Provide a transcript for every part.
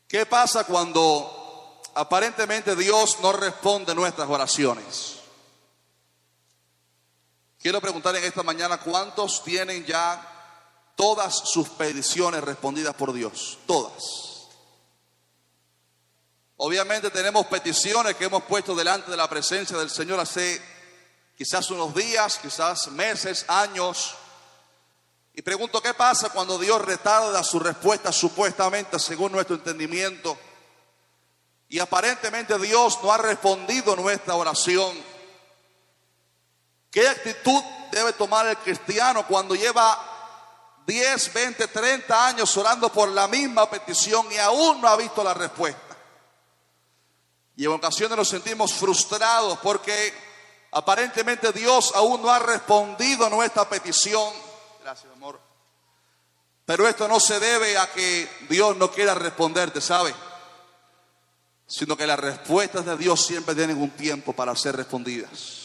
¿Qué pasa cuando aparentemente Dios no responde nuestras oraciones? Quiero preguntar en esta mañana, ¿cuántos tienen ya todas sus peticiones respondidas por Dios? Todas. Obviamente tenemos peticiones que hemos puesto delante de la presencia del Señor hace quizás unos días, quizás meses, años. Y pregunto, ¿qué pasa cuando Dios retarda su respuesta supuestamente según nuestro entendimiento? Y aparentemente Dios no ha respondido nuestra oración. ¿Qué actitud debe tomar el cristiano cuando lleva 10, 20, 30 años orando por la misma petición y aún no ha visto la respuesta? Y en ocasiones nos sentimos frustrados porque aparentemente Dios aún no ha respondido nuestra petición. Gracias, amor. Pero esto no se debe a que Dios no quiera responderte, ¿sabe? Sino que las respuestas de Dios siempre tienen un tiempo para ser respondidas.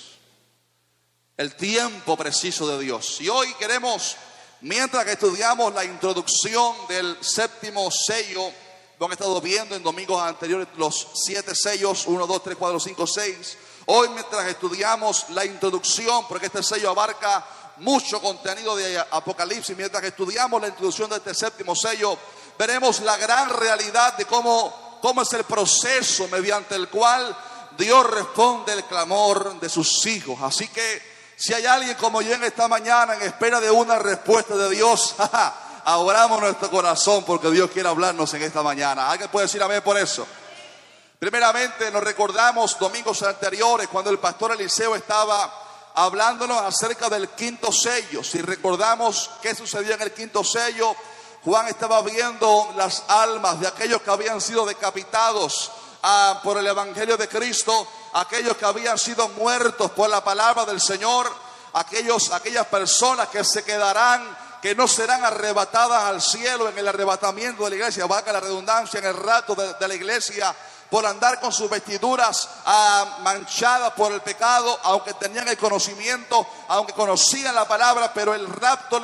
El tiempo preciso de Dios. Y hoy queremos, mientras que estudiamos la introducción del séptimo sello, lo han estado viendo en domingos anteriores, los 7 sellos, 1, 2, 3, 4, 5, 6. Hoy mientras estudiamos la introducción, porque este sello abarca mucho contenido de Apocalipsis, mientras que estudiamos la introducción de este séptimo sello, veremos la gran realidad de cómo es el proceso mediante el cual Dios responde el clamor de sus hijos. Así que si hay alguien como yo en esta mañana en espera de una respuesta de Dios, abramos nuestro corazón porque Dios quiere hablarnos en esta mañana. ¿Alguien puede decir amén por eso? Primeramente nos recordamos domingos anteriores cuando el pastor Eliseo estaba hablándonos acerca del quinto sello. Si recordamos qué sucedió en el quinto sello, Juan estaba viendo las almas de aquellos que habían sido decapitados por el evangelio de Cristo, aquellos que habían sido muertos por la palabra del Señor, aquellas personas que se quedarán, que no serán arrebatadas al cielo en el arrebatamiento de la iglesia, valga la redundancia, en el rapto de la iglesia, por andar con sus vestiduras manchadas por el pecado, aunque tenían el conocimiento, aunque conocían la palabra, pero el rapto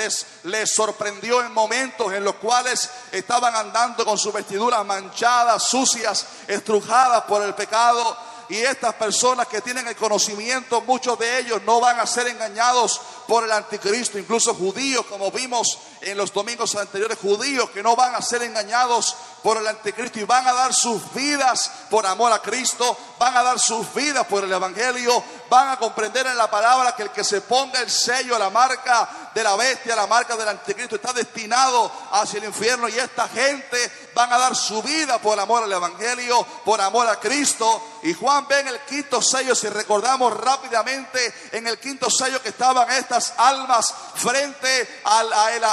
les sorprendió en momentos en los cuales estaban andando con sus vestiduras manchadas, sucias, estrujadas por el pecado. Y estas personas que tienen el conocimiento, muchos de ellos no van a ser engañados por el anticristo. Incluso judíos, como vimos en los domingos anteriores, judíos que no van a ser engañados por el anticristo y van a dar sus vidas por amor a Cristo, van a dar sus vidas por el evangelio, van a comprender en la palabra que el que se ponga el sello, la marca de la bestia, la marca del anticristo, está destinado hacia el infierno. Y esta gente van a dar su vida por amor al evangelio, por amor a Cristo. Y Juan ve en el quinto sello, si recordamos rápidamente, en el quinto sello que estaban estas almas frente al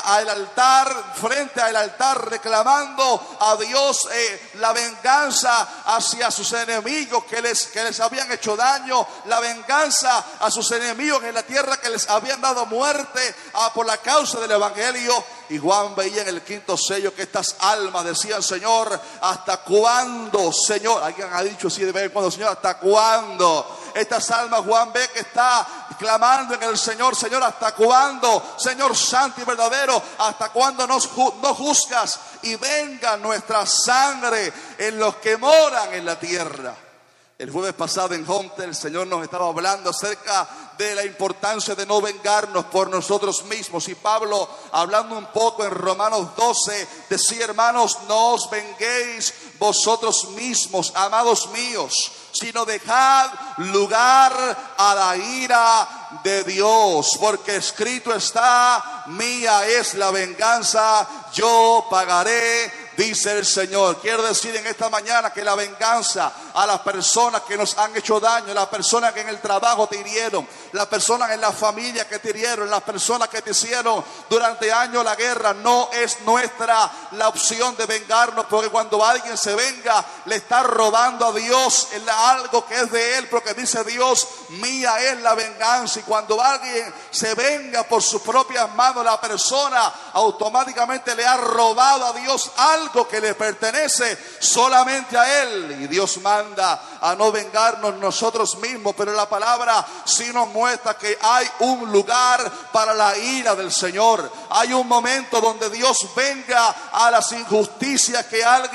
altar, reclamando a Dios la venganza hacia sus enemigos que les habían hecho daño, la venganza a sus enemigos en la tierra que les habían dado muerte por la causa del evangelio. Y Juan veía en el quinto sello que estas almas decían: Señor, ¿hasta cuándo, Señor? Alguien ha dicho así de vez en cuando: Señor, ¿hasta cuándo? Estas almas, Juan ve que está clamando en el Señor: Señor, ¿hasta cuándo? Señor santo y verdadero, ¿hasta cuándo no juzgas y venga nuestra sangre en los que moran en la tierra? El jueves pasado en Homestead el Señor nos estaba hablando acerca de la importancia de no vengarnos por nosotros mismos. Y Pablo, hablando un poco en Romanos 12, decía: hermanos, no os venguéis vosotros mismos, amados míos, sino dejad lugar a la ira de Dios, porque escrito está: mía es la venganza, yo pagaré, dice el Señor. Quiero decir en esta mañana que la venganza a las personas que nos han hecho daño, las personas que en el trabajo te hirieron, las personas en la familia que te hirieron, las personas que te hicieron durante años la guerra, no es nuestra la opción de vengarnos, porque cuando alguien se venga le está robando a Dios algo que es de Él, porque dice Dios: mía es la venganza. Y cuando alguien se venga por sus propias manos, la persona automáticamente le ha robado a Dios algo que le pertenece solamente a Él. Y Dios manda a no vengarnos nosotros mismos, pero la palabra sí nos muestra que hay un lugar para la ira del Señor. Hay un momento donde Dios venga a las injusticias que alguien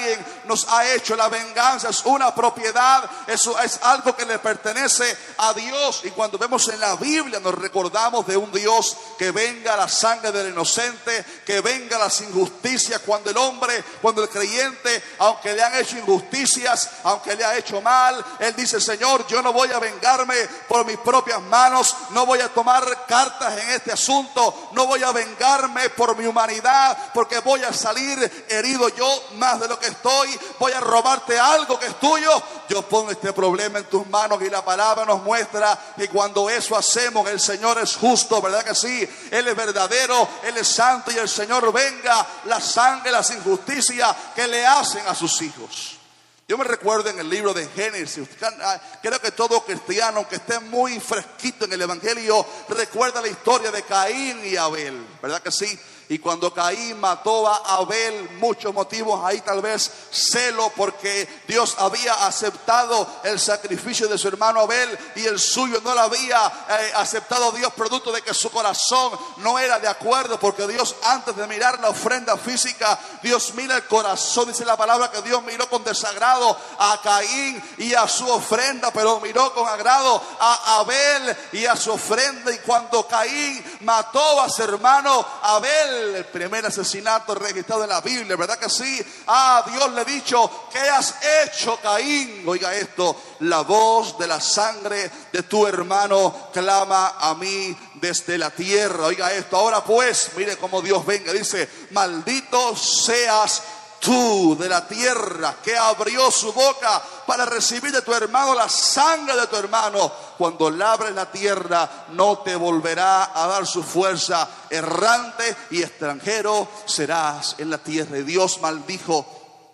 nos ha hecho. La venganza es una propiedad, eso es algo que le pertenece a Dios. Y cuando vemos en la Biblia nos recordamos de un Dios que venga la sangre del inocente, que venga las injusticias. Cuando el creyente, aunque le han hecho injusticias, aunque le ha hecho mal, él dice: Señor, yo no voy a vengarme por mis propias manos, no voy a tomar cartas en este asunto, no voy a vengarme por mi humanidad, porque voy a salir herido yo más de lo que estoy. Voy a robarte algo que es tuyo. Yo pongo este problema en tus manos. Y la palabra nos muestra que cuando eso hacemos, el Señor es justo, ¿verdad que sí? Él es verdadero, Él es santo, y el Señor venga la sangre, las injusticias que le hacen a sus hijos. Yo me recuerdo en el libro de Génesis, creo que todo cristiano que esté muy fresquito en el evangelio recuerda la historia de Caín y Abel, ¿verdad que sí? Y cuando Caín mató a Abel, muchos motivos ahí, tal vez celo, porque Dios había aceptado el sacrificio de su hermano Abel y el suyo no lo había aceptado Dios, producto de que su corazón no era de acuerdo, porque Dios, antes de mirar la ofrenda física, Dios mira el corazón. Dice la palabra que Dios miró con desagrado a Caín y a su ofrenda, pero miró con agrado a Abel y a su ofrenda. Y cuando Caín mató a su hermano Abel, el primer asesinato registrado en la Biblia, ¿verdad que sí? Dios le ha dicho: ¿qué has hecho, Caín? Oiga esto: la voz de la sangre de tu hermano clama a mí desde la tierra. Oiga esto: ahora pues, mire cómo Dios venga, dice: maldito seas tú de la tierra, que abrió su boca para recibir de tu hermano la sangre de tu hermano. Cuando labres la tierra, no te volverá a dar su fuerza. Errante y extranjero serás en la tierra. Y Dios maldijo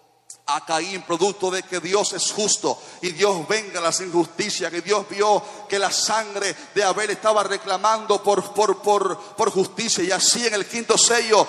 a Caín, producto de que Dios es justo y Dios venga las injusticias, que Dios vio que la sangre de Abel estaba reclamando por justicia. Y así en el quinto sello,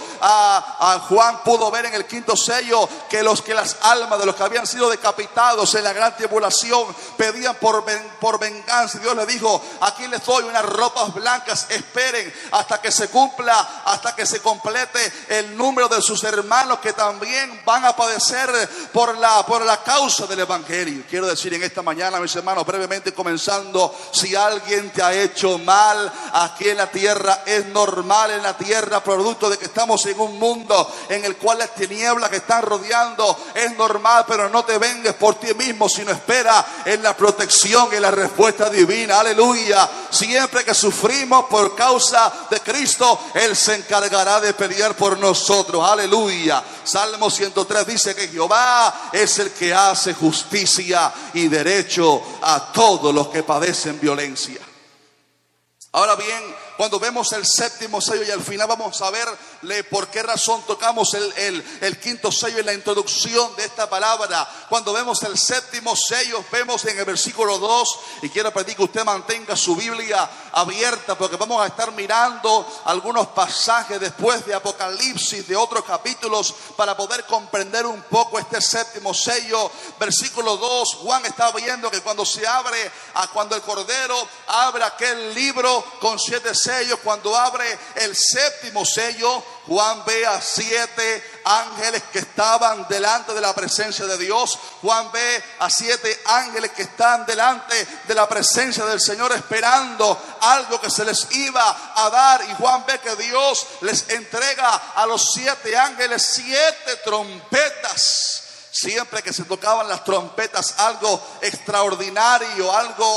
a Juan pudo ver en el quinto sello que las almas de los que habían sido decapitados en la gran tribulación pedían por venganza. Y Dios le dijo: aquí les doy unas ropas blancas, esperen hasta que se cumpla, hasta que se complete el número de sus hermanos que también van a padecer por la causa del evangelio. Quiero decir en esta mañana, mis hermanos, brevemente comenzando, si alguien te ha hecho mal aquí en la tierra, es normal en la tierra, producto de que estamos en un mundo en el cual las tinieblas que están rodeando, es normal, pero no te vengues por ti mismo, sino espera en la protección y la respuesta divina. Aleluya. Siempre que sufrimos por causa de Cristo, Él se encargará de pelear por nosotros. Aleluya. Salmo 103 dice que Jehová es el que hace justicia y derecho a todos los que padecen violencia. Ahora bien, cuando vemos el séptimo sello, y al final vamos a verle por qué razón tocamos el quinto sello en la introducción de esta palabra. Cuando vemos el séptimo sello, vemos en el versículo 2, y quiero pedir que usted mantenga su Biblia abierta, porque vamos a estar mirando algunos pasajes después de Apocalipsis, de otros capítulos, para poder comprender un poco este séptimo sello. Versículo 2, Juan está viendo que cuando el Cordero abre aquel libro con 7 sellos, cuando abre el séptimo sello, Juan ve a 7 ángeles que estaban delante de la presencia de Dios. Juan ve a 7 ángeles que están delante de la presencia del Señor, esperando algo que se les iba a dar. Y Juan ve que Dios les entrega a los 7 ángeles 7 trompetas. Siempre que se tocaban las trompetas, algo extraordinario,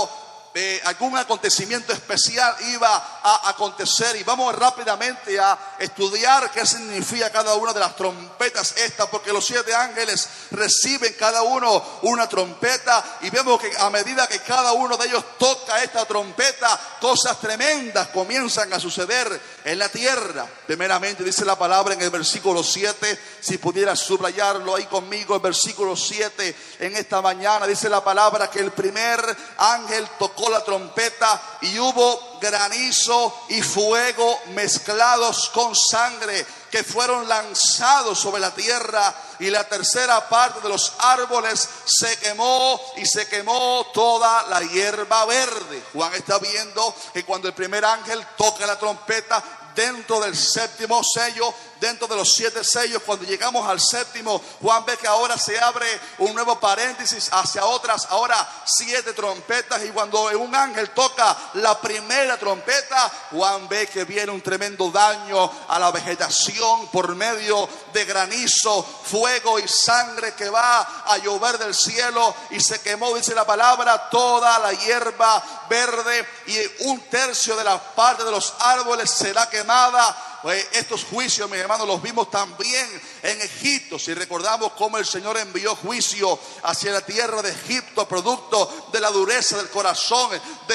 algún acontecimiento especial iba a acontecer. Y vamos rápidamente a estudiar qué significa cada una de las trompetas estas, porque los 7 ángeles reciben cada uno una trompeta, y vemos que a medida que cada uno de ellos toca esta trompeta, cosas tremendas comienzan a suceder en la tierra. Primeramente dice la palabra en el versículo 7, si pudieras subrayarlo ahí conmigo, el versículo 7 en esta mañana, dice la palabra que el primer ángel tocó la trompeta y hubo granizo y fuego mezclados con sangre que fueron lanzados sobre la tierra, y la tercera parte de los árboles se quemó, y se quemó toda la hierba verde. Juan está viendo que cuando el primer ángel toca la trompeta, dentro del séptimo sello dentro de los 7 sellos. Cuando llegamos al séptimo, Juan ve que ahora se abre un nuevo paréntesis hacia otras, ahora 7 trompetas. Y cuando un ángel toca la primera trompeta, Juan ve que viene un tremendo daño a la vegetación por medio de granizo, fuego y sangre que va a llover del cielo. Y se quemó, dice la palabra, toda la hierba verde, y 1/3 de la parte de los árboles será quemada. Estos juicios, mis hermanos, los vimos también en Egipto. Si recordamos cómo el Señor envió juicio hacia la tierra de Egipto, producto de la dureza del corazón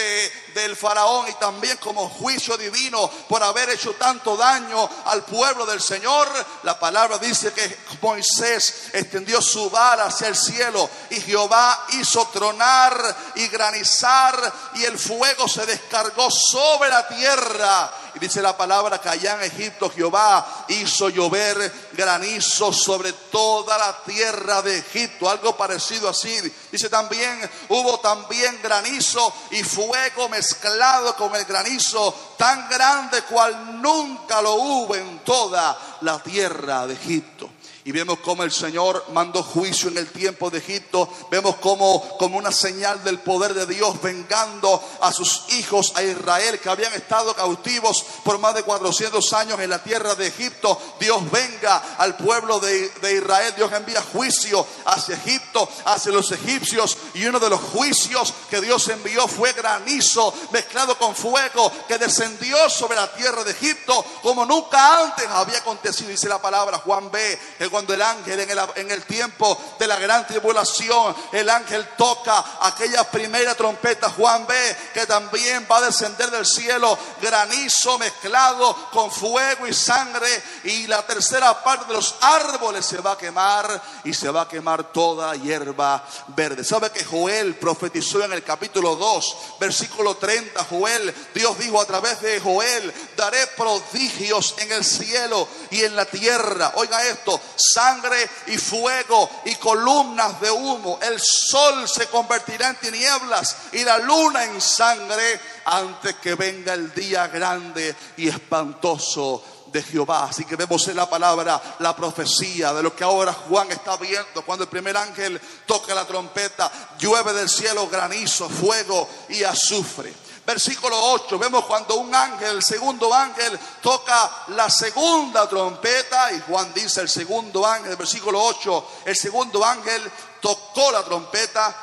del faraón, y también como juicio divino por haber hecho tanto daño al pueblo del Señor. La palabra dice que Moisés extendió su vara hacia el cielo, y Jehová hizo tronar y granizar, y el fuego se descargó sobre la tierra. Y dice la palabra que allá en Egipto Jehová hizo llover granizo sobre toda la tierra de Egipto. Algo parecido así. Dice también, hubo también granizo y fuego mezclado con el granizo, tan grande cual nunca lo hubo en toda la tierra de Egipto. Y vemos cómo el Señor mandó juicio en el tiempo de Egipto. Vemos como una señal del poder de Dios vengando a sus hijos, a Israel, que habían estado cautivos por más de 400 años en la tierra de Egipto. Dios venga al pueblo de Israel. Dios envía juicio hacia Egipto, hacia los egipcios. Y uno de los juicios que Dios envió fue granizo mezclado con fuego, que descendió sobre la tierra de Egipto como nunca antes había acontecido. Dice la palabra, Juan ve que cuando el ángel en el tiempo de la gran tribulación, el ángel toca aquella primera trompeta, Juan ve que también va a descender del cielo granizo mezclado con fuego y sangre, y la tercera parte de los árboles se va a quemar, y se va a quemar toda hierba verde. ¿Sabe que Joel profetizó en el capítulo 2, versículo 30? Dios dijo a través de Joel: daré prodigios en el cielo y en la tierra. Oiga esto: sangre y fuego y columnas de humo. El sol se convertirá en tinieblas y la luna en sangre, antes que venga el día grande y espantoso de Jehová. Así que vemos en la palabra la profecía de lo que ahora Juan está viendo. Cuando el primer ángel toca la trompeta, llueve del cielo granizo, fuego y azufre. Versículo 8, vemos cuando un ángel, el segundo ángel, toca la segunda trompeta. Y Juan dice, el segundo ángel, versículo 8, el segundo ángel tocó la trompeta,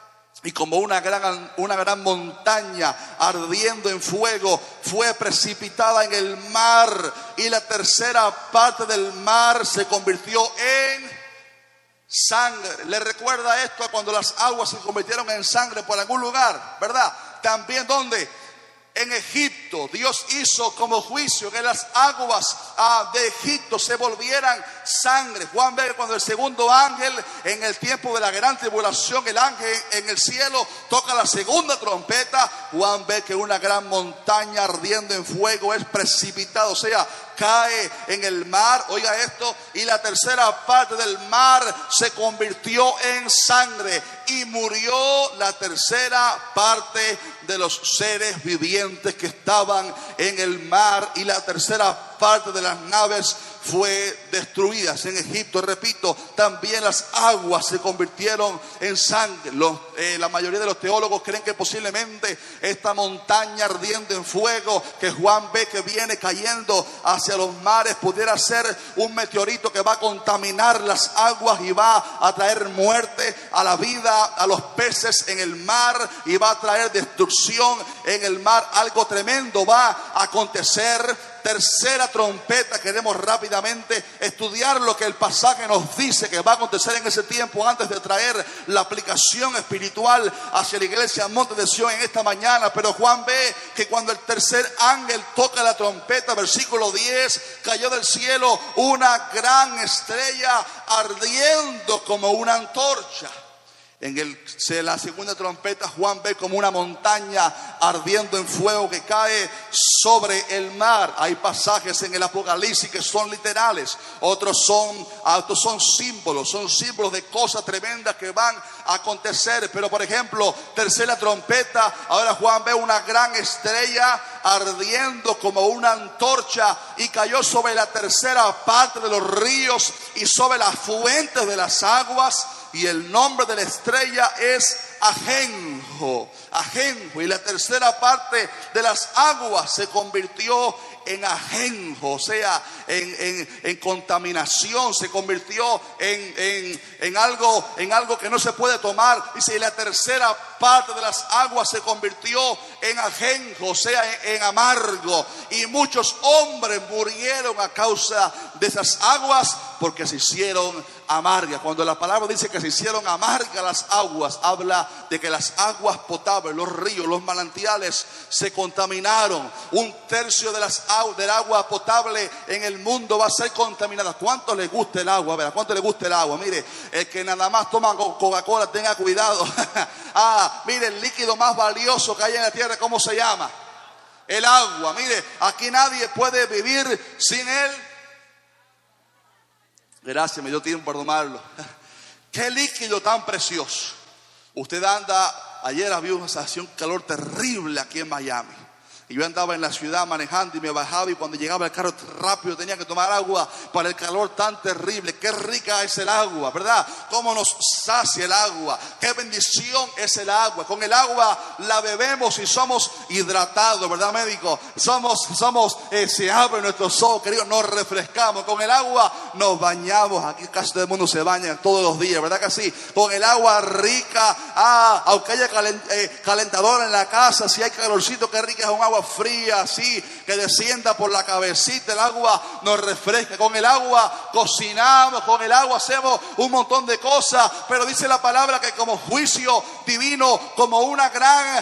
y como una gran montaña ardiendo en fuego fue precipitada en el mar, y la tercera parte del mar se convirtió en sangre. ¿Le recuerda esto a cuando las aguas se convirtieron en sangre por algún lugar, verdad? También donde en Egipto Dios hizo como juicio que las aguas de Egipto se volvieran sangre. Juan ve cuando el segundo ángel, en el tiempo de la gran tribulación, el ángel en el cielo toca la segunda trompeta. Juan ve que una gran montaña ardiendo en fuego es precipitada, o sea, cae en el mar. Oiga esto: y la tercera parte del mar se convirtió en sangre, y murió la tercera parte de los seres vivientes que estaban en el mar, y la tercera parte de las naves fue destruidas. En Egipto, repito, también las aguas se convirtieron en sangre. La mayoría de los teólogos creen que posiblemente esta montaña ardiendo en fuego que Juan ve que viene cayendo hacia los mares pudiera ser un meteorito que va a contaminar las aguas y va a traer muerte a la vida, a los peces en el mar, y va a traer destrucción en el mar. Algo tremendo va a acontecer. Tercera trompeta, queremos rápidamente estudiar lo que el pasaje nos dice que va a acontecer en ese tiempo, antes de traer la aplicación espiritual hacia la iglesia Monte de Sion en esta mañana. Pero Juan ve que cuando el tercer ángel toca la trompeta, versículo 10, cayó del cielo una gran estrella ardiendo como una antorcha. La segunda trompeta, Juan ve como una montaña ardiendo en fuego que cae sobre el mar. Hay pasajes en el Apocalipsis que son literales, otros son símbolos de cosas tremendas que van a acontecer. Pero por ejemplo, tercera trompeta, ahora Juan ve una gran estrella ardiendo como una antorcha y cayó sobre la tercera parte de los ríos y sobre las fuentes de las aguas. Y el nombre de la estrella es Ajenjo. Y la tercera parte de las aguas se convirtió en ajenjo, o sea, en contaminación, se convirtió en algo que no se puede tomar. Dice, y la tercera parte de las aguas se convirtió en ajenjo, o sea, en amargo. Y muchos hombres murieron a causa de esas aguas porque se hicieron amargas. Cuando la palabra dice que se hicieron amargas las aguas, habla de que las aguas potables, los ríos, los manantiales se contaminaron. Un tercio de del agua potable en el mundo va a ser contaminada. ¿Cuánto le gusta el agua? ¿Verdad? ¿Cuánto le gusta el agua? Mire, el que nada más toma Coca-Cola, tenga cuidado. Mire, el líquido más valioso que hay en la tierra, ¿cómo se llama? El agua. Mire, aquí nadie puede vivir sin él. Gracias, me dio tiempo para tomarlo. Qué líquido tan precioso. Usted ayer había una calor terrible aquí en Miami. Y yo andaba en la ciudad manejando y me bajaba, y cuando llegaba el carro rápido tenía que tomar agua para el calor tan terrible. Qué rica es el agua, ¿verdad? Cómo nos sacia el agua. Qué bendición es el agua. Con el agua la bebemos y somos hidratados, ¿verdad, médico? Se abren nuestros ojos, queridos, nos refrescamos. Con el agua nos bañamos. Aquí casi todo el mundo se baña todos los días, ¿verdad que sí? Con el agua rica, aunque haya calentador en la casa, si hay calorcito, qué rica es un agua fría, así que descienda por la cabecita. El agua nos refresca. Con el agua cocinamos, con el agua hacemos un montón de cosas. Pero dice la palabra que como juicio divino, como una gran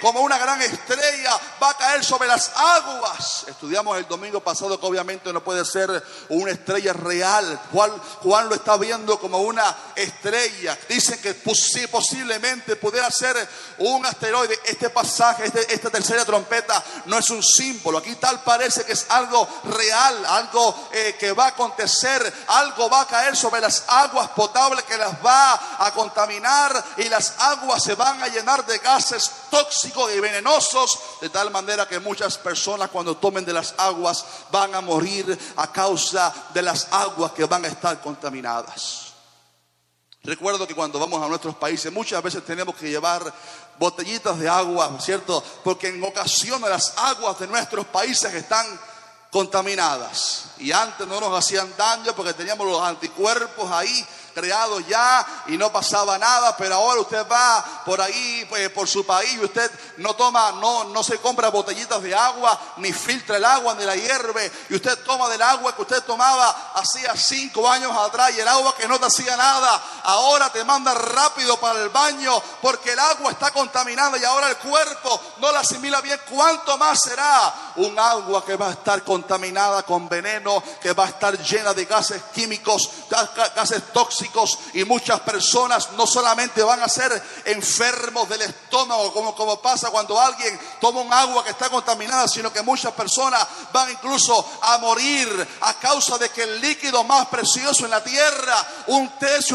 estrella va a caer sobre las aguas. Estudiamos el domingo pasado que obviamente no puede ser una estrella real. Juan lo está viendo como una estrella. Dicen que posiblemente pudiera ser un asteroide. Este pasaje, esta tercera trompeta, no es un símbolo. Aquí tal parece que es algo real, algo que va a acontecer. Algo va a caer sobre las aguas potables que las va a contaminar, y las aguas se van a llenar de gases tóxicos y venenosos, de tal manera que muchas personas cuando tomen de las aguas van a morir a causa de las aguas que van a estar contaminadas. Recuerdo que cuando vamos a nuestros países muchas veces tenemos que llevar botellitas de agua, ¿cierto? Porque en ocasiones las aguas de nuestros países están contaminadas. Y antes no nos hacían daño porque teníamos los anticuerpos ahí creados ya y no pasaba nada. Pero ahora usted va por ahí, por su país, y usted no se compra botellitas de agua, ni filtra el agua, ni la hierve, y usted toma del agua que usted tomaba hacía 5 años atrás, y el agua que no te hacía nada ahora te manda rápido para el baño porque el agua está contaminada y ahora el cuerpo no la asimila bien. ¿Cuánto más será un agua que va a estar contaminada con veneno, que va a estar llena de gases químicos, gases tóxicos? Y muchas personas no solamente van a ser enfermos del estómago, como pasa cuando alguien toma un agua que está contaminada, sino que muchas personas van incluso a morir a causa de que el líquido más precioso en la tierra, un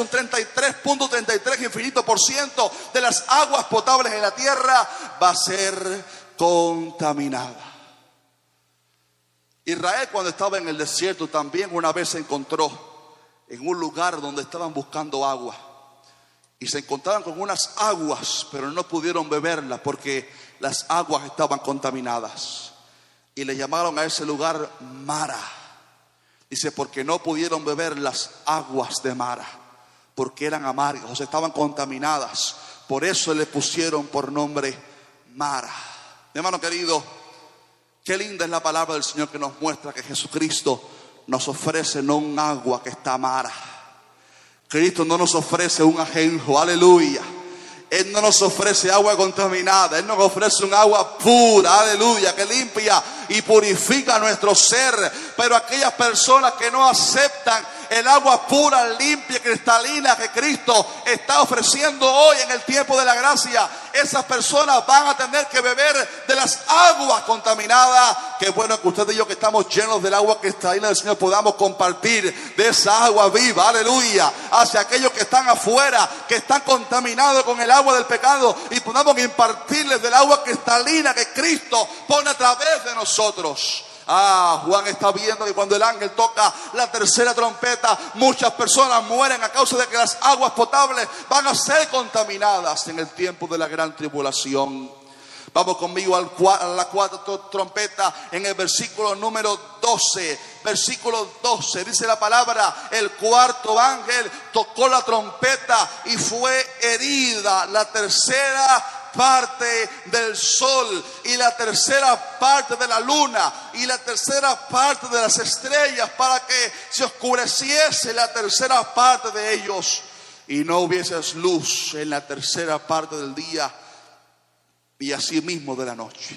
33.33 infinito por ciento de las aguas potables en la tierra, va a ser contaminada. Israel, cuando estaba en el desierto, también una vez se encontró en un lugar donde estaban buscando agua, y se encontraron con unas aguas, pero no pudieron beberlas porque las aguas estaban contaminadas, y le llamaron a ese lugar Mara. Dice, porque no pudieron beber las aguas de Mara, porque eran amargas, o sea, estaban contaminadas. Por eso le pusieron por nombre Mara. Mi hermano querido, qué linda es la palabra del Señor, que nos muestra que Jesucristo nos ofrece no un agua que está amara. Cristo no nos ofrece un ajenjo, aleluya. Él no nos ofrece agua contaminada. Él nos ofrece un agua pura, aleluya, que limpia y purifica nuestro ser. Pero aquellas personas que no aceptan el agua pura, limpia, cristalina que Cristo está ofreciendo hoy en el tiempo de la gracia, esas personas van a tener que beber de las aguas contaminadas. Qué bueno que usted y yo, que estamos llenos del agua cristalina del Señor, podamos compartir de esa agua viva, aleluya, hacia aquellos que están afuera, que están contaminados con el agua del pecado, y podamos impartirles del agua cristalina que Cristo pone a través de nosotros. Juan está viendo que cuando el ángel toca la tercera trompeta, muchas personas mueren a causa de que las aguas potables van a ser contaminadas en el tiempo de la gran tribulación. Vamos conmigo a la cuarta trompeta, en el versículo número 12. Versículo 12 dice la palabra: el cuarto ángel tocó la trompeta y fue herida la tercera parte del sol y la tercera parte de la luna y la tercera parte de las estrellas, para que se oscureciese la tercera parte de ellos y no hubiese luz en la tercera parte del día y asimismo de la noche.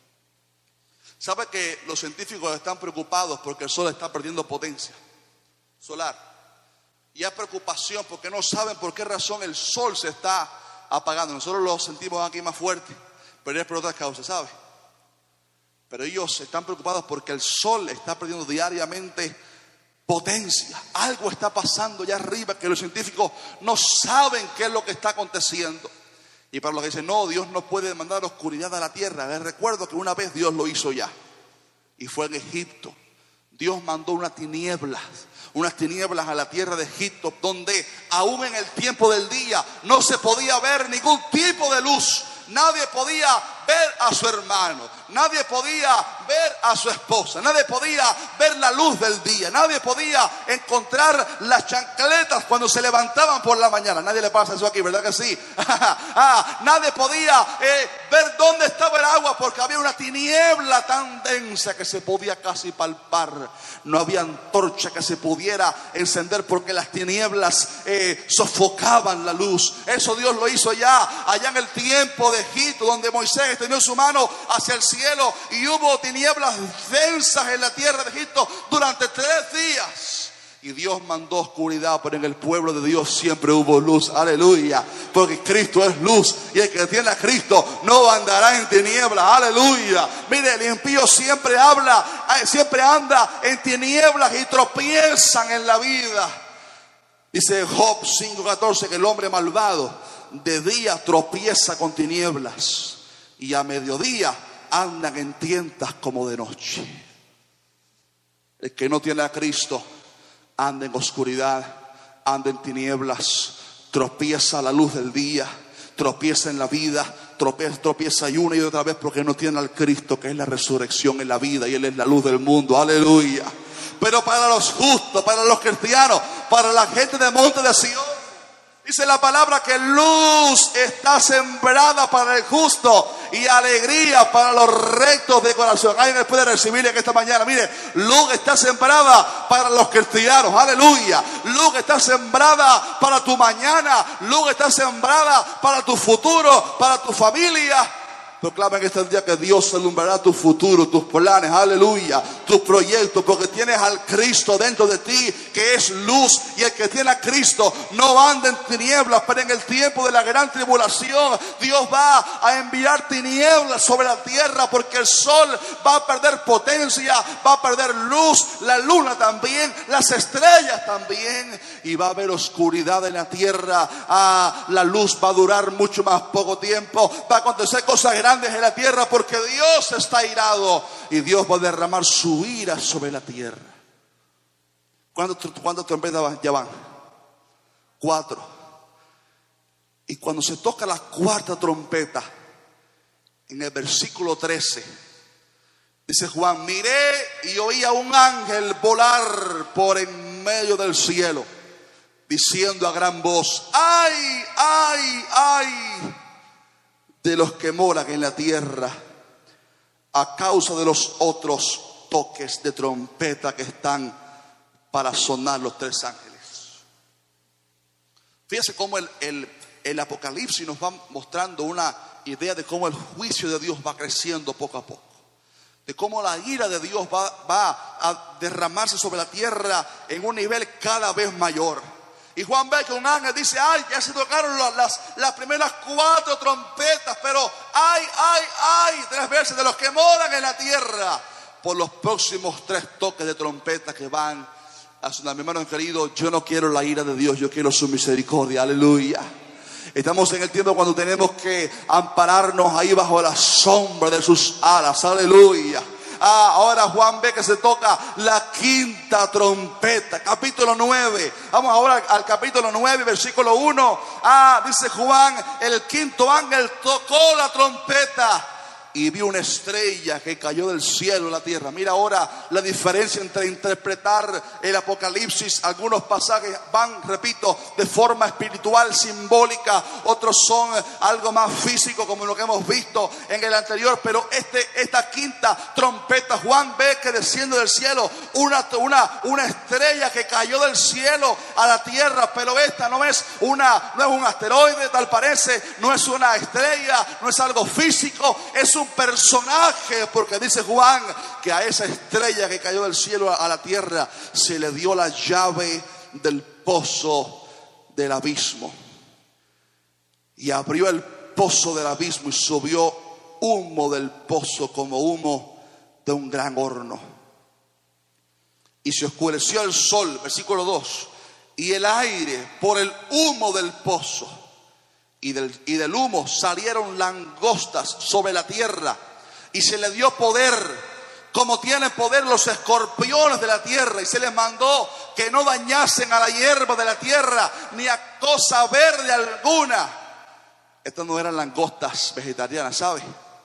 ¿Sabe que los científicos están preocupados porque el sol está perdiendo potencia solar? Y hay preocupación porque no saben por qué razón el sol se está apagando. Nosotros lo sentimos aquí más fuerte, pero es por otras causas, ¿sabe? Pero ellos están preocupados porque el sol está perdiendo diariamente potencia. Algo está pasando allá arriba que los científicos no saben qué es lo que está aconteciendo. Y para los que dicen, no, Dios no puede mandar oscuridad a la tierra, les recuerdo que una vez Dios lo hizo ya, y fue en Egipto. Dios mandó unas tinieblas a la tierra de Egipto, donde aún en el tiempo del día no se podía ver ningún tipo de luz. Nadie podía ver a su hermano, nadie podía ver a su esposa, nadie podía ver la luz del día, nadie podía encontrar las chancletas cuando se levantaban por la mañana. Nadie le pasa eso aquí, ¿verdad que sí? Nadie podía ver dónde estaba el agua porque había una tiniebla tan densa que se podía casi palpar. No había antorcha que se pudiera encender porque las tinieblas sofocaban la luz. Eso Dios lo hizo allá en el tiempo de Egipto, donde Moisés extendió su mano hacia el cielo y hubo tinieblas densas en la tierra de Egipto durante 3 días. Y Dios mandó oscuridad, pero en el pueblo de Dios siempre hubo luz, aleluya, porque Cristo es luz, y el que tiene a Cristo no andará en tinieblas, aleluya. Mire, el impío siempre anda en tinieblas y tropiezan en la vida. Dice Job 5:14 que el hombre malvado de día tropieza con tinieblas y a mediodía andan en tientas como de noche. El que no tiene a Cristo anda en oscuridad, anda en tinieblas, tropieza a la luz del día, tropieza en la vida, tropieza y una y otra vez porque no tiene al Cristo, que es la resurrección en la vida, y Él es la luz del mundo, aleluya. Pero para los justos, para los cristianos, para la gente del monte de Sion, dice la palabra que luz está sembrada para el justo y alegría para los rectos de corazón. Alguien puede recibirle que esta mañana, mire, luz está sembrada para los cristianos, aleluya. Luz está sembrada para tu mañana, luz está sembrada para tu futuro, para tu familia. Proclama en este día que Dios alumbrará tu futuro, tus planes, aleluya, tus proyectos, porque tienes al Cristo dentro de ti, que es luz, y el que tiene a Cristo no anda en tinieblas. Pero en el tiempo de la gran tribulación, Dios va a enviar tinieblas sobre la tierra, porque el sol va a perder potencia, va a perder luz, la luna también, las estrellas también, y va a haber oscuridad en la tierra. La luz va a durar mucho más poco tiempo, va a acontecer cosas grandes en la tierra porque Dios está airado y Dios va a derramar su ira sobre la tierra. ¿Cuántas trompetas ya van? 4. Y cuando se toca la cuarta trompeta, en el versículo 13, dice Juan: miré y oí a un ángel volar por en medio del cielo, diciendo a gran voz: ¡ay, ay, ay! de los que moran en la tierra, a causa de los otros toques de trompeta que están para sonar los 3 ángeles. Fíjese cómo el Apocalipsis nos va mostrando una idea de cómo el juicio de Dios va creciendo poco a poco, de cómo la ira de Dios va a derramarse sobre la tierra en un nivel cada vez mayor. Y Juan ve que un ángel dice, ay, ya se tocaron las primeras 4 trompetas, pero ay, 3 veces de los que moran en la tierra por los próximos 3 toques de trompeta que van a sonar. Mi hermano querido, yo no quiero la ira de Dios, yo quiero su misericordia, aleluya. Estamos en el tiempo cuando tenemos que ampararnos ahí bajo la sombra de sus alas, aleluya. Ahora Juan ve que se toca la 5ª trompeta, capítulo 9. Vamos ahora al capítulo 9, versículo 1. Dice Juan, el 5º ángel tocó la trompeta y vi una estrella que cayó del cielo a la tierra. Mira ahora la diferencia entre interpretar el Apocalipsis. Algunos pasajes van, repito, de forma espiritual, simbólica. Otros son algo más físico, como lo que hemos visto en el anterior. Pero esta 5ª trompeta, Juan ve que desciende del cielo una estrella que cayó del cielo a la tierra. Pero esta no es un asteroide, tal parece. No es una estrella, no es algo físico. Es un personaje, porque dice Juan que a esa estrella que cayó del cielo a la tierra se le dio la llave del pozo del abismo, y abrió el pozo del abismo y subió humo del pozo como humo de un gran horno, y se oscureció el sol, versículo 2, y el aire por el humo del pozo. Y del humo salieron langostas sobre la tierra, y se le dio poder, como tienen poder los escorpiones de la tierra, y se les mandó que no dañasen a la hierba de la tierra, ni a cosa verde alguna. Estas no eran langostas vegetarianas, ¿sabe?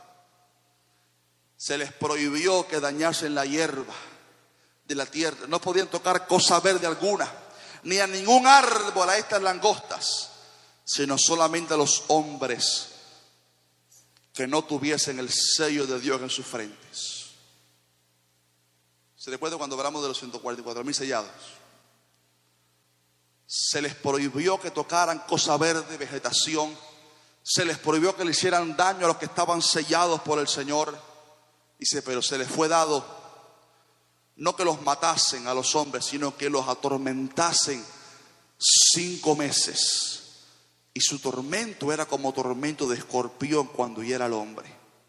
Se les prohibió que dañasen la hierba de la tierra. No podían tocar cosa verde alguna, ni a ningún árbol a estas langostas, sino solamente a los hombres que no tuviesen el sello de Dios en sus frentes. ¿Se recuerda cuando hablamos de los 144,000 sellados? Se les prohibió que tocaran cosa verde, vegetación. Se les prohibió que le hicieran daño a los que estaban sellados por el Señor. Dice, pero se les fue dado no que los matasen a los hombres, sino que los atormentasen 5 meses. Y su tormento era como tormento de escorpión cuando hiera al hombre.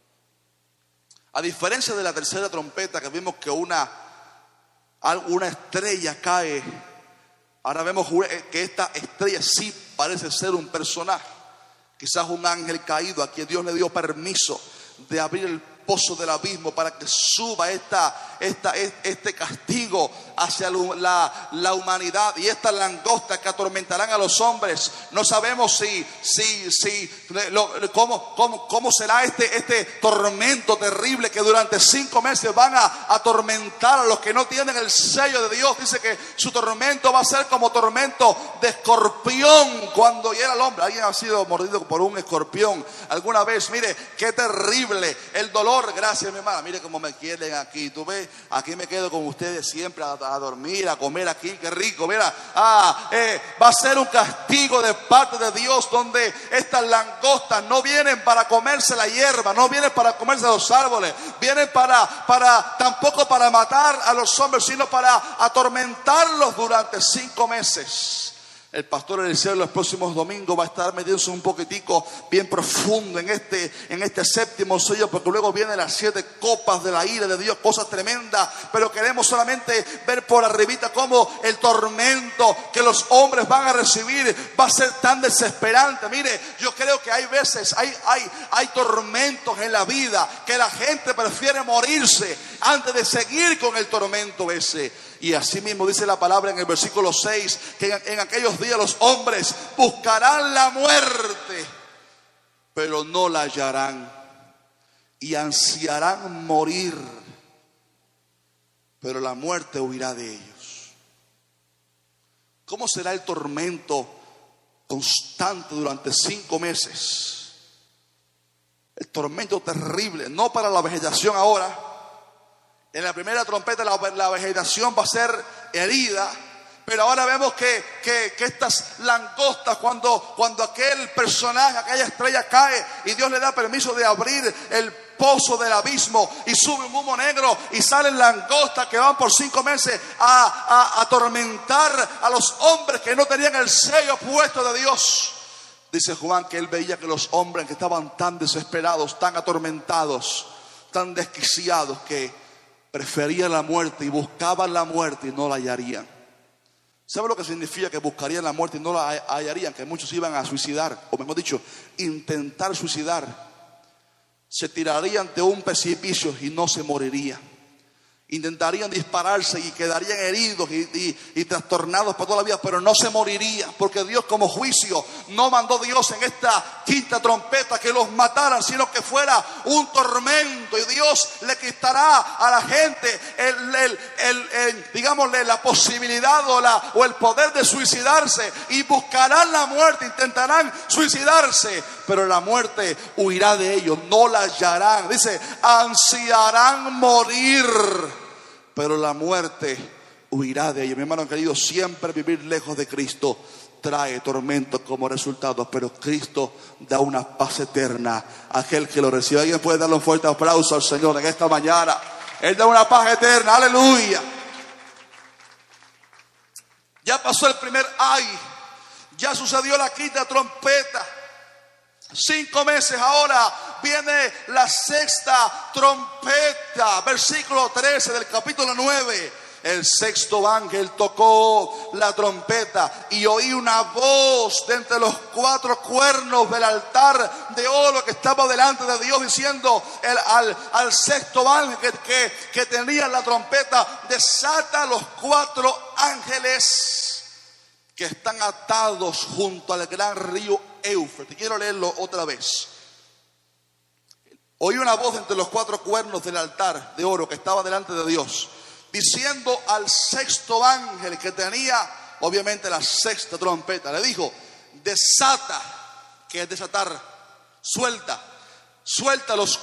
A diferencia de la 3ª trompeta, que vimos que una estrella cae, ahora vemos que esta estrella sí parece ser un personaje. Quizás un ángel caído a quien Dios le dio permiso de abrir el pozo del abismo para que suba este castigo hacia la humanidad, y estas langostas que atormentarán a los hombres. No sabemos cómo será este tormento terrible que durante 5 meses van a atormentar a los que no tienen el sello de Dios. Dice que su tormento va a ser como tormento de escorpión cuando hiera al hombre. ¿Alguien ha sido mordido por un escorpión alguna vez? Mire, qué terrible el dolor. Gracias, mi hermana. Mire cómo me quieren aquí. Tú ves, aquí me quedo con ustedes siempre a dormir, a comer aquí. Qué rico. Mira, va a ser un castigo de parte de Dios, donde estas langostas no vienen para comerse la hierba, no vienen para comerse los árboles, vienen tampoco para matar a los hombres, sino para atormentarlos durante 5 meses. El pastor Eliseo en los próximos domingos va a estar metiéndose un poquitico bien profundo en este 7º sello, porque luego vienen las 7 copas de la ira de Dios, cosas tremendas. Pero queremos solamente ver por arribita cómo el tormento que los hombres van a recibir va a ser tan desesperante. Mire, yo creo que hay veces, hay tormentos en la vida que la gente prefiere morirse antes de seguir con el tormento ese. Y así mismo dice la palabra en el versículo 6, que en aquellos días los hombres buscarán la muerte, pero no la hallarán, y ansiarán morir, pero la muerte huirá de ellos. ¿Cómo será el tormento constante durante 5 meses? El tormento terrible, no para la vegetación ahora. En la primera trompeta la vegetación va a ser herida, pero ahora vemos que estas langostas, cuando aquel personaje, aquella estrella cae y Dios le da permiso de abrir el pozo del abismo y sube un humo negro y salen langostas que van por 5 meses a atormentar a los hombres que no tenían el sello puesto de Dios. Dice Juan que él veía que los hombres que estaban tan desesperados, tan atormentados, tan desquiciados, que preferían la muerte y buscaban la muerte y no la hallarían. ¿Sabe lo que significa que buscarían la muerte y no la hallarían? Que muchos iban a suicidar, o mejor dicho, intentar suicidar. Se tirarían de un precipicio y no se morirían. Intentarían dispararse y quedarían heridos y trastornados por toda la vida, pero no se morirían, porque Dios, como juicio, no mandó Dios en esta quinta trompeta que los mataran, sino que fuera un tormento, y Dios le quitará a la gente digámosle, la posibilidad o el poder de suicidarse, y buscarán la muerte, intentarán suicidarse, pero la muerte huirá de ellos, no la hallarán. Dice, ansiarán morir, pero la muerte huirá de ellos. Mi hermano querido, siempre vivir lejos de Cristo trae tormento como resultado, pero Cristo da una paz eterna a aquel que lo recibe. Alguien puede darle un fuerte aplauso al Señor en esta mañana. Él da una paz eterna, aleluya. Ya pasó el primer ay, ya sucedió la quinta trompeta. 5 meses ahora viene la sexta trompeta. Versículo 13 del capítulo 9. El sexto ángel tocó la trompeta y oí una voz de entre los 4 cuernos del altar de oro que estaba delante de Dios, diciendo al sexto ángel que tenía la trompeta: desata los 4 ángeles que están atados junto al gran río Éufrates. Quiero leerlo otra vez. Oí una voz entre los 4 cuernos del altar de oro que estaba delante de Dios, diciendo al sexto ángel que tenía, obviamente, la sexta trompeta, le dijo: desata, que es desatar, suelta los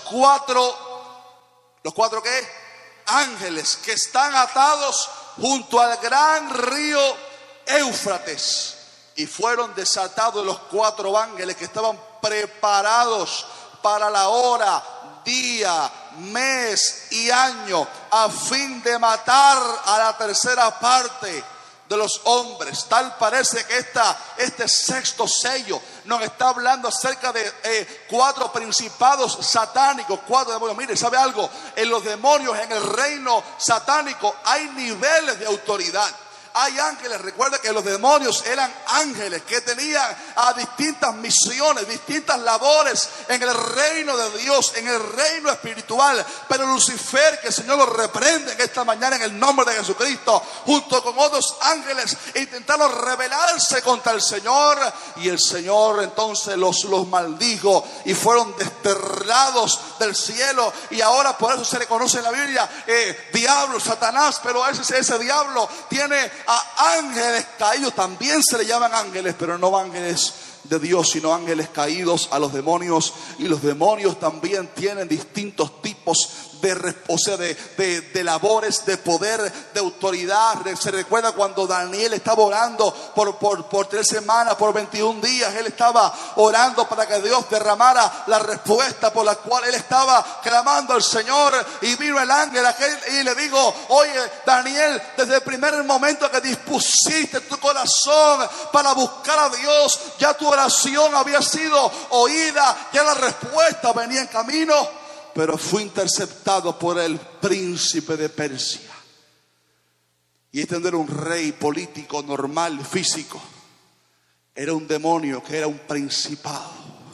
4 ¿qué? Ángeles que están atados junto al gran río Éufrates. Y fueron desatados los 4 ángeles que estaban preparados para la hora, día, mes y año, a fin de matar a la tercera parte de los hombres. Tal parece que este sexto sello nos está hablando acerca de 4 principados satánicos, 4 demonios. Mire, ¿sabe algo? En los demonios, en el reino satánico, hay niveles de autoridad. Hay ángeles, recuerda que los demonios eran ángeles que tenían distintas misiones, distintas labores en el reino de Dios, en el reino espiritual. Pero Lucifer, que el Señor lo reprende en esta mañana en el nombre de Jesucristo, junto con otros ángeles, intentaron rebelarse contra el Señor, y el Señor entonces los maldijo y fueron desterrados del cielo. Y ahora por eso se le conoce en la Biblia diablo, Satanás. Pero ese diablo tiene a ángeles caídos. También se le llaman ángeles, pero no ángeles de Dios, sino ángeles caídos a los demonios. Y los demonios también tienen distintos tipos de labores, de poder, de autoridad. Se recuerda cuando Daniel estaba orando por 3 semanas, por 21 días. Él estaba orando para que Dios derramara la respuesta por la cual él estaba clamando al Señor. Y vino el ángel aquel y le dijo: oye, Daniel, desde el primer momento que dispusiste tu corazón para buscar a Dios, ya tu oración había sido oída, ya la respuesta venía en camino. Pero fue interceptado por el príncipe de Persia. Y este no era un rey político normal, físico. Era un demonio que era un principado.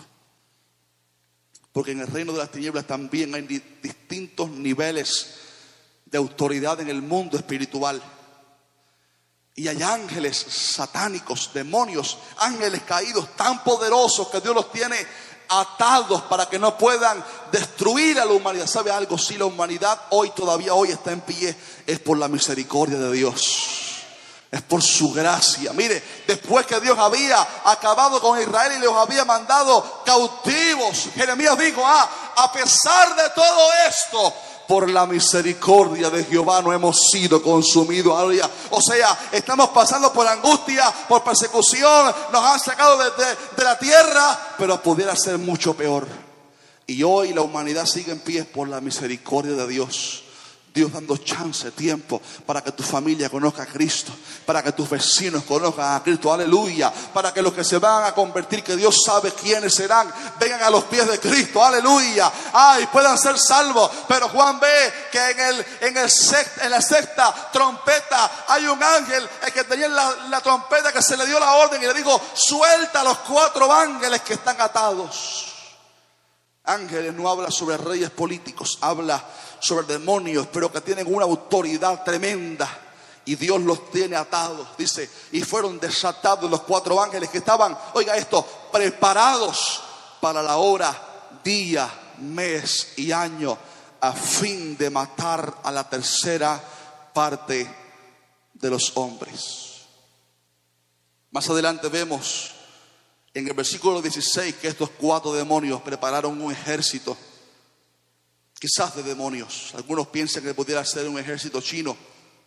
Porque en el reino de las tinieblas también hay distintos niveles de autoridad en el mundo espiritual. Y hay ángeles satánicos, demonios, ángeles caídos tan poderosos que Dios los tiene atados para que no puedan destruir a la humanidad. ¿Sabe algo? Si la humanidad todavía hoy está en pie, es por la misericordia de Dios, es por su gracia. Mire, después que Dios había acabado con Israel y los había mandado cautivos, Jeremías dijo: a pesar de todo esto, por la misericordia de Jehová no hemos sido consumidos. O sea, estamos pasando por angustia, por persecución, nos han sacado de la tierra, pero pudiera ser mucho peor. Y hoy la humanidad sigue en pie por la misericordia de Dios. Dios dando chance, tiempo para que tu familia conozca a Cristo, para que tus vecinos conozcan a Cristo, aleluya, para que los que se van a convertir, que Dios sabe quiénes serán, vengan a los pies de Cristo, aleluya, y puedan ser salvos. Pero Juan ve que en la sexta trompeta hay un ángel, el que tenía la trompeta, que se le dio la orden y le dijo: suelta a los 4 ángeles que están atados. Ángeles no habla sobre reyes políticos, habla sobre demonios, pero que tienen una autoridad tremenda. Y Dios los tiene atados, dice, y fueron desatados los 4 ángeles que estaban, oiga esto, preparados para la hora, día, mes y año, a fin de matar a la tercera parte de los hombres. Más adelante vemos en el versículo 16 que estos 4 demonios prepararon un ejército, quizás de demonios. Algunos piensan que pudiera ser un ejército chino,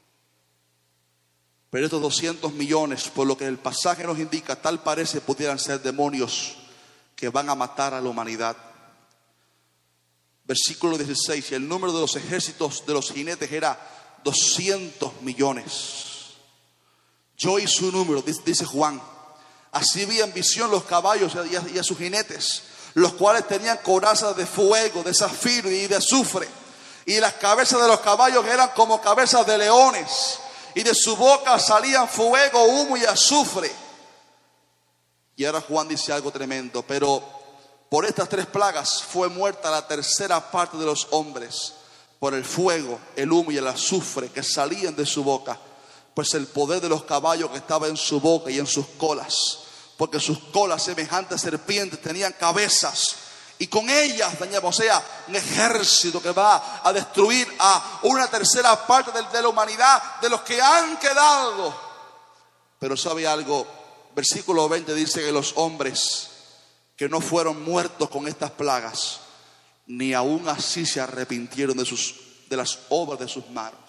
pero estos 200 millones, por lo que el pasaje nos indica, tal parece pudieran ser demonios que van a matar a la humanidad. Versículo 16: y el número de los ejércitos de los jinetes era 200 millones. Yo y su número, dice Juan. Así vi en visión los caballos y a sus jinetes, los cuales tenían corazas de fuego, de zafiro y de azufre. Y las cabezas de los caballos eran como cabezas de leones, y de su boca salían fuego, humo y azufre. Y ahora Juan dice algo tremendo: pero por estas 3 plagas fue muerta la tercera parte de los hombres, por el fuego, el humo y el azufre que salían de su boca. Pues el poder de los caballos que estaba en su boca y en sus colas, porque sus colas semejantes a serpientes tenían cabezas, y con ellas dañamos, o sea, un ejército que va a destruir a una tercera parte de la humanidad, de los que han quedado. Pero ¿sabe algo? Versículo 20 dice que los hombres que no fueron muertos con estas plagas, ni aún así se arrepintieron de las obras de sus manos.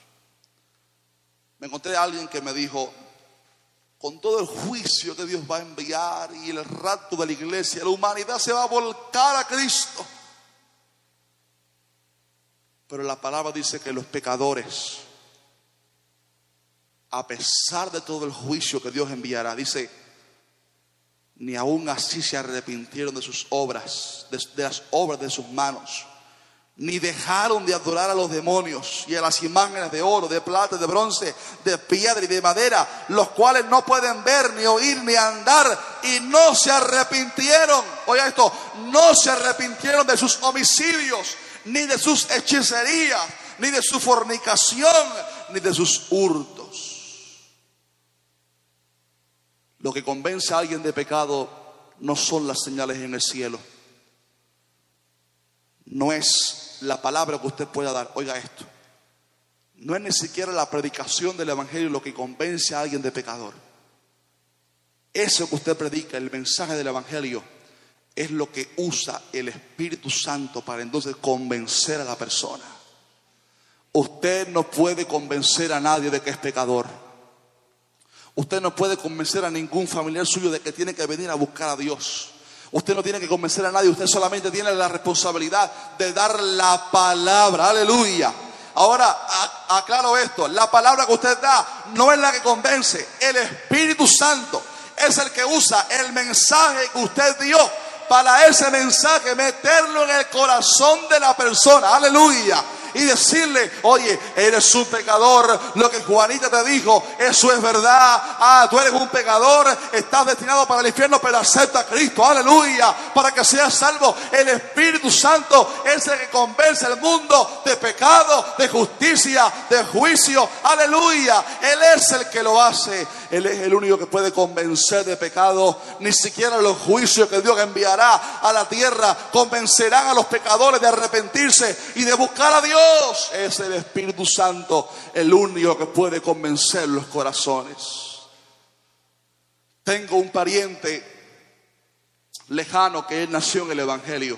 Me encontré a alguien que me dijo: con todo el juicio que Dios va a enviar y el rapto de la iglesia, la humanidad se va a volcar a Cristo. Pero la palabra dice que los pecadores, a pesar de todo el juicio que Dios enviará, dice, ni aún así se arrepintieron de sus obras, de las obras de sus manos, ni dejaron de adorar a los demonios y a las imágenes de oro, de plata, de bronce, de piedra y de madera, los cuales no pueden ver, ni oír, ni andar, y no se arrepintieron. Oiga esto: no se arrepintieron de sus homicidios, ni de sus hechicerías, ni de su fornicación, ni de sus hurtos. Lo que convence a alguien de pecado no son las señales en el cielo, no es la palabra que usted pueda dar. Oiga esto: no es ni siquiera la predicación del evangelio lo que convence a alguien de pecador. Eso que usted predica, el mensaje del evangelio, es lo que usa el Espíritu Santo para entonces convencer a la persona. Usted no puede convencer a nadie de que es pecador. Usted no puede convencer a ningún familiar suyo de que tiene que venir a buscar a Dios. Usted no tiene que convencer a nadie, usted solamente tiene la responsabilidad de dar la palabra. Aleluya. Ahora, aclaro esto: la palabra que usted da no es la que convence. El Espíritu Santo es el que usa el mensaje que usted dio para ese mensaje meterlo en el corazón de la persona. Aleluya. Y decirle: oye, eres un pecador, lo que Juanita te dijo, eso es verdad. Tú eres un pecador, estás destinado para el infierno, pero acepta a Cristo, aleluya, para que seas salvo. El Espíritu Santo es el que convence al mundo de pecado, de justicia, de juicio, aleluya. Él es el que lo hace. Él es el único que puede convencer de pecado. Ni siquiera los juicios que Dios enviará a la tierra convencerán a los pecadores de arrepentirse y de buscar a Dios. Es el Espíritu Santo el único que puede convencer los corazones. Tengo un pariente lejano que él nació en el evangelio,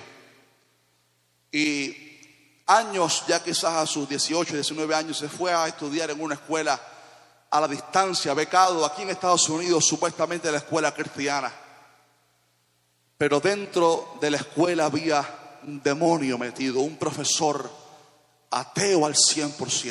y años, ya quizás a sus 18, 19 años, se fue a estudiar en una escuela a la distancia, becado aquí en Estados Unidos, supuestamente la escuela cristiana. Pero dentro de la escuela había un demonio metido, un profesor ateo al 100%,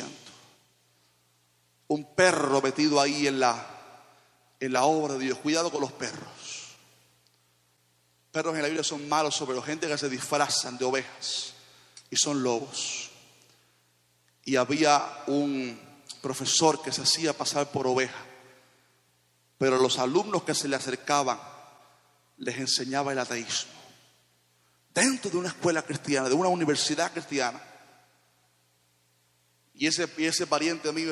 un perro metido ahí en la obra de Dios. Cuidado con los perros. Perros en la Biblia son malos, pero gente que se disfrazan de ovejas y son lobos. Y había un profesor que se hacía pasar por oveja, pero los alumnos que se le acercaban les enseñaba el ateísmo dentro de una escuela cristiana, de una universidad cristiana. Y ese pariente mío,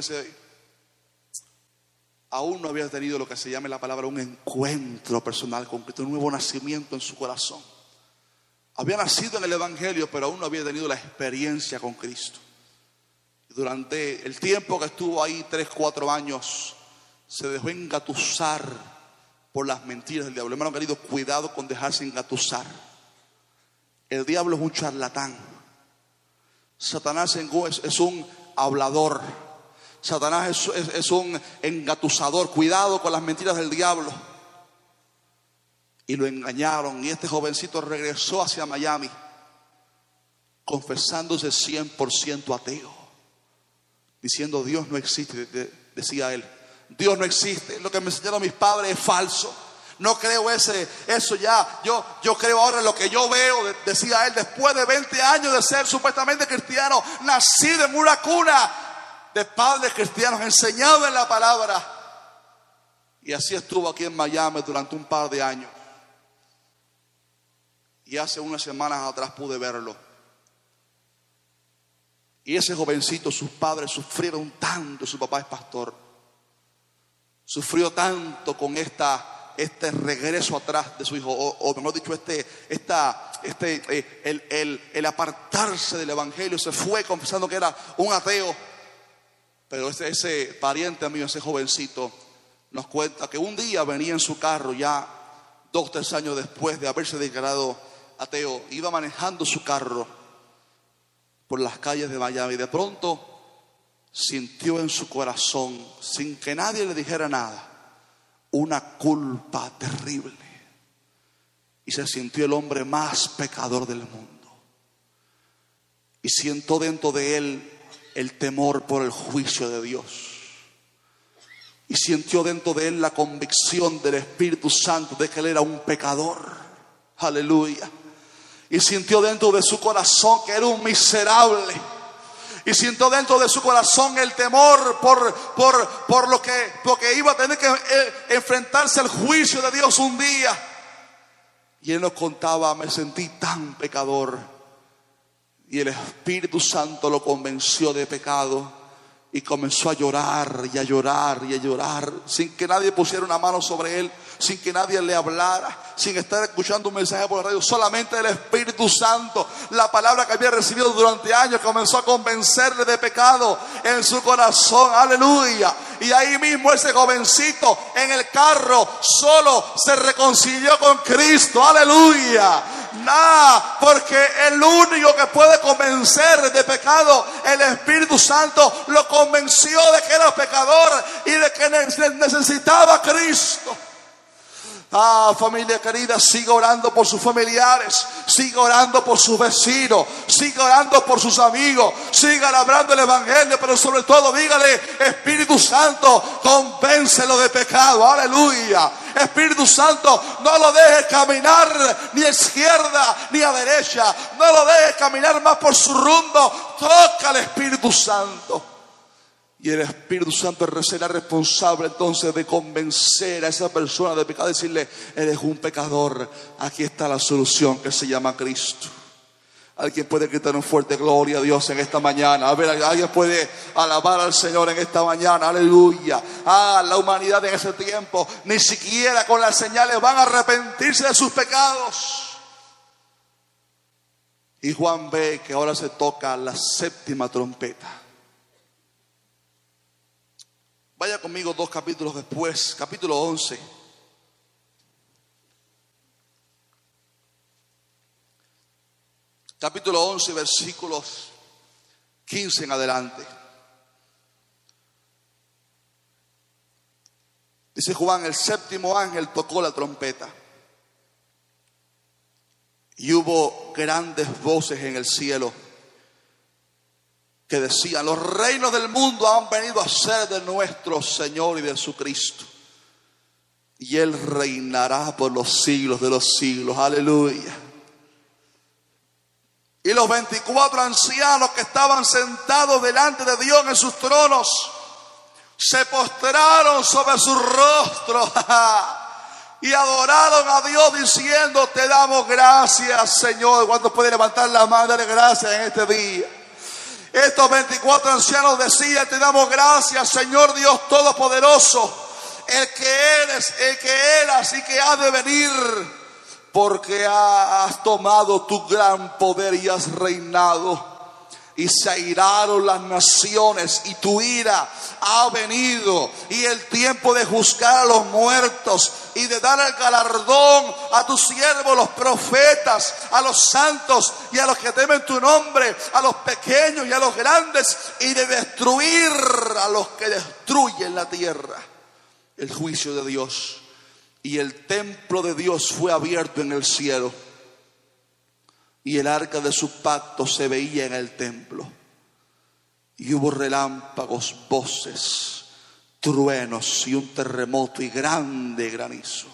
aún no había tenido lo que se llama en la palabra un encuentro personal con Cristo, un nuevo nacimiento en su corazón. Había nacido en el Evangelio, pero aún no había tenido la experiencia con Cristo. Y durante el tiempo que estuvo ahí, 3-4 años, se dejó engatusar por las mentiras del diablo. Hermano querido, cuidado con dejarse engatusar. El diablo es un charlatán. Satanás es un hablador. Satanás es un engatusador. Cuidado con las mentiras del diablo. Y lo engañaron. Y este jovencito regresó hacia Miami confesándose 100% ateo, diciendo: Dios no existe. Decía él: Dios no existe, lo que me enseñaron mis padres es falso. No creo eso ya. Yo creo ahora en lo que yo veo. Decía él, después de 20 años de ser supuestamente cristiano, nacido en una cuna de padres cristianos, enseñado en la palabra. Y así estuvo aquí en Miami durante un par de años. Y hace unas semanas atrás pude verlo. Y ese jovencito, sus padres sufrieron tanto. Su papá es pastor. Sufrió tanto con este regreso atrás de su hijo, o mejor dicho, el apartarse del Evangelio. Se fue confesando que era un ateo. Pero ese pariente mío, ese jovencito, nos cuenta que un día venía en su carro, ya 2-3 años después de haberse declarado ateo, iba manejando su carro por las calles de Miami. De pronto sintió en su corazón, sin que nadie le dijera nada, una culpa terrible. Y se sintió el hombre más pecador del mundo. Y sintió dentro de él el temor por el juicio de Dios. Y sintió dentro de él la convicción del Espíritu Santo de que él era un pecador. Aleluya. Y sintió dentro de su corazón que era un miserable. Y sintió dentro de su corazón el temor por lo que iba a tener que enfrentarse al juicio de Dios un día. Y él nos contaba: me sentí tan pecador. Y el Espíritu Santo lo convenció de pecado. Y comenzó a llorar y a llorar y a llorar, sin que nadie pusiera una mano sobre él, sin que nadie le hablara, sin estar escuchando un mensaje por la radio. Solamente el Espíritu Santo, la palabra que había recibido durante años, comenzó a convencerle de pecado en su corazón. Aleluya. Y ahí mismo ese jovencito en el carro solo se reconcilió con Cristo. Aleluya. Nada, porque el único que puede convencer de pecado, el Espíritu Santo, lo convenció de que era pecador y de que necesitaba a Cristo. Familia querida, siga orando por sus familiares, siga orando por sus vecinos, siga orando por sus amigos, siga hablando el Evangelio, pero sobre todo dígale: Espíritu Santo, convéncelo de pecado. Aleluya. Espíritu Santo, no lo deje caminar ni a izquierda ni a derecha, no lo deje caminar más por su rumbo. Toca al Espíritu Santo. Y el Espíritu Santo será responsable entonces de convencer a esa persona de pecado, decirle: eres un pecador, aquí está la solución que se llama Cristo. Alguien puede gritar un fuerte gloria a Dios en esta mañana. A ver, alguien puede alabar al Señor en esta mañana. Aleluya. La humanidad en ese tiempo ni siquiera con las señales van a arrepentirse de sus pecados. Y Juan ve que ahora se toca la 7ª trompeta. Vaya conmigo 2 capítulos después, capítulo 11. Capítulo 11, versículos 15 en adelante. Dice Juan: el 7º ángel tocó la trompeta. Y hubo grandes voces en el cielo que decían: los reinos del mundo han venido a ser de nuestro Señor y de su Cristo, y Él reinará por los siglos de los siglos. Aleluya. Y los 24 ancianos que estaban sentados delante de Dios en sus tronos se postraron sobre su rostro y adoraron a Dios diciendo: te damos gracias, Señor. ¿Cuántos pueden levantar la mano y darle gracias en este día? Estos 24 ancianos decían: te damos gracias, Señor Dios Todopoderoso, el que eres, el que eras y que ha de venir, porque has tomado tu gran poder y has reinado. Y se airaron las naciones y tu ira ha venido, y el tiempo de juzgar a los muertos y de dar el galardón a tus siervos los profetas, a los santos y a los que temen tu nombre, a los pequeños y a los grandes, y de destruir a los que destruyen la tierra. El juicio de Dios. Y el templo de Dios fue abierto en el cielo, y el arca de su pacto se veía en el templo. Y hubo relámpagos, voces, truenos y un terremoto y grande granizo.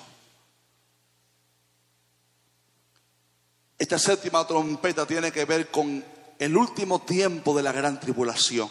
Esta séptima trompeta tiene que ver con el último tiempo de la gran tribulación,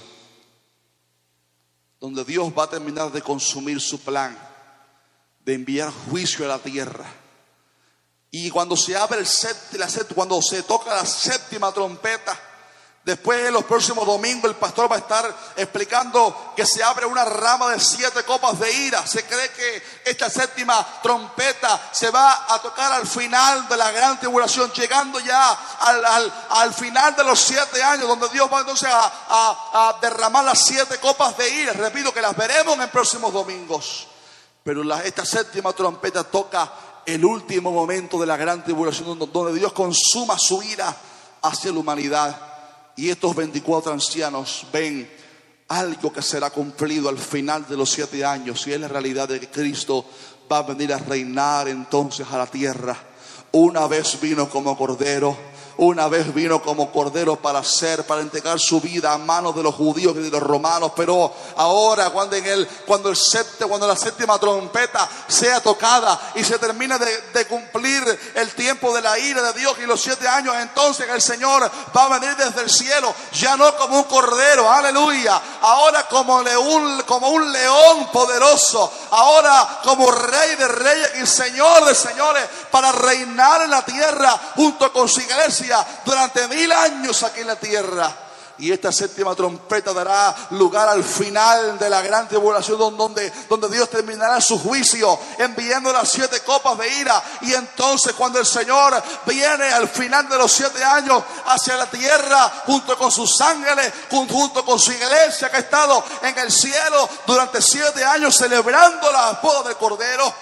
donde Dios va a terminar de consumir su plan de enviar juicio a la tierra. Y cuando se abre cuando se toca la séptima trompeta, después en los próximos domingos el pastor va a estar explicando que se abre una rama de 7 copas de ira. Se cree que esta séptima trompeta se va a tocar al final de la gran tribulación, llegando ya al final de los 7 años, donde Dios va entonces a derramar las 7 copas de ira. Repito que las veremos en próximos domingos. Pero esta séptima trompeta toca el último momento de la gran tribulación, donde Dios consuma su ira hacia la humanidad. Y estos 24 ancianos ven algo que será cumplido al final de los 7 años, y es la realidad de que Cristo va a venir a reinar entonces a la tierra. Una vez vino como cordero, una vez vino como cordero para entregar su vida a manos de los judíos y de los romanos. Pero ahora, cuando la séptima trompeta sea tocada y se termine de cumplir el tiempo de la ira de Dios y los 7 años, entonces el Señor va a venir desde el cielo, ya no como un cordero, aleluya, ahora como un león poderoso, ahora como Rey de reyes y Señor de señores, para reinar en la tierra junto con su iglesia durante 1000 años aquí en la tierra. Y esta séptima trompeta dará lugar al final de la gran tribulación, donde Dios terminará su juicio enviando las 7 copas de ira. Y entonces, cuando el Señor viene al final de los 7 años hacia la tierra, junto con sus ángeles, junto con su iglesia que ha estado en el cielo durante 7 años celebrando la boda del Cordero,